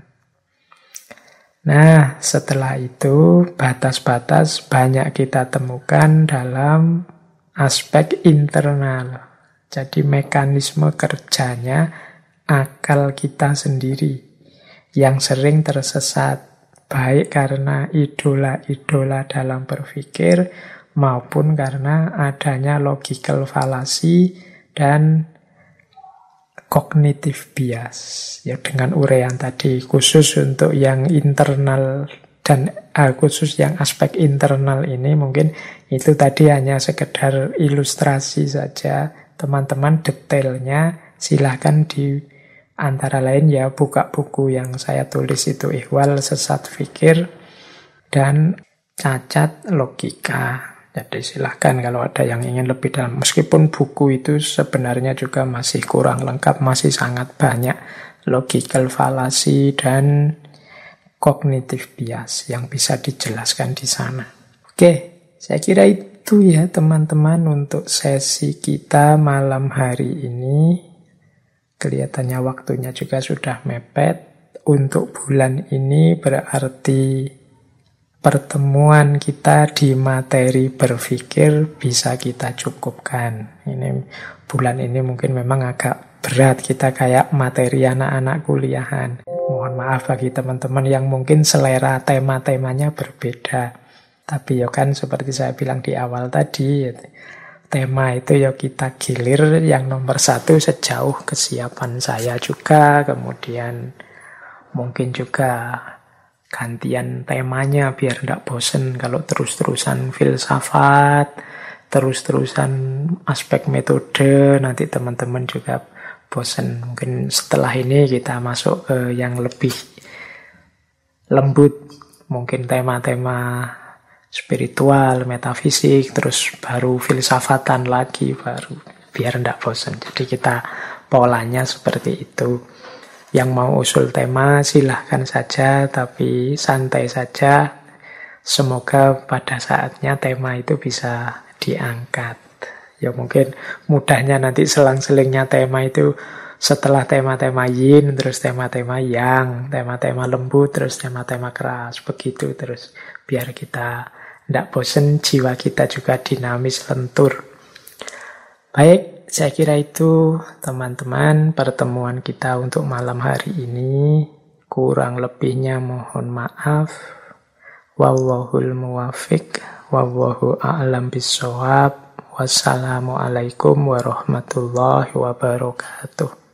Nah, setelah itu batas-batas banyak kita temukan dalam aspek internal. Jadi mekanisme kerjanya akal kita sendiri yang sering tersesat, baik karena idola-idola dalam berpikir maupun karena adanya logical fallacy dan cognitive bias. Ya dengan uraian tadi, khusus untuk yang internal dan khusus yang aspek internal ini mungkin itu tadi hanya sekedar ilustrasi saja. Teman-teman detailnya silahkan di antara lain ya buka buku yang saya tulis itu, Ihwal Sesat Fikir dan Cacat Logika. Jadi silahkan kalau ada yang ingin lebih dalam. Meskipun buku itu sebenarnya juga masih kurang lengkap, masih sangat banyak logical fallacy dan cognitive bias yang bisa dijelaskan di sana. Oke, saya kira itu ya teman-teman untuk sesi kita malam hari ini. Kelihatannya waktunya juga sudah mepet. Untuk bulan ini berarti pertemuan kita di materi berpikir bisa kita cukupkan. Ini bulan ini mungkin memang agak berat, kita kayak materi anak-anak kuliahan. Mohon maaf bagi teman-teman yang mungkin selera tema-temanya berbeda. Tapi ya kan seperti saya bilang di awal tadi, tema itu ya kita gilir yang nomor satu sejauh kesiapan saya juga, kemudian mungkin juga gantian temanya biar tidak bosen kalau terus-terusan filsafat, terus-terusan aspek metode, nanti teman-teman juga bosen. Mungkin setelah ini kita masuk ke yang lebih lembut, mungkin tema-tema spiritual, metafisik, terus baru filsafatan lagi, baru biar ndak bosan. Jadi kita polanya seperti itu. Yang mau usul tema silahkan saja, tapi santai saja. Semoga pada saatnya tema itu bisa diangkat. Ya mungkin mudahnya nanti selang-selingnya tema itu setelah tema-tema yin, terus tema-tema yang, tema-tema lembut, terus tema-tema keras. Begitu terus biar kita ndak bosen, jiwa kita juga dinamis, lentur. Baik, saya kira itu teman-teman pertemuan kita untuk malam hari ini. Kurang lebihnya mohon maaf. Wallahul muwafiq, wallahu a'lam bissawab. Wassalamualaikum warahmatullahi wabarakatuh.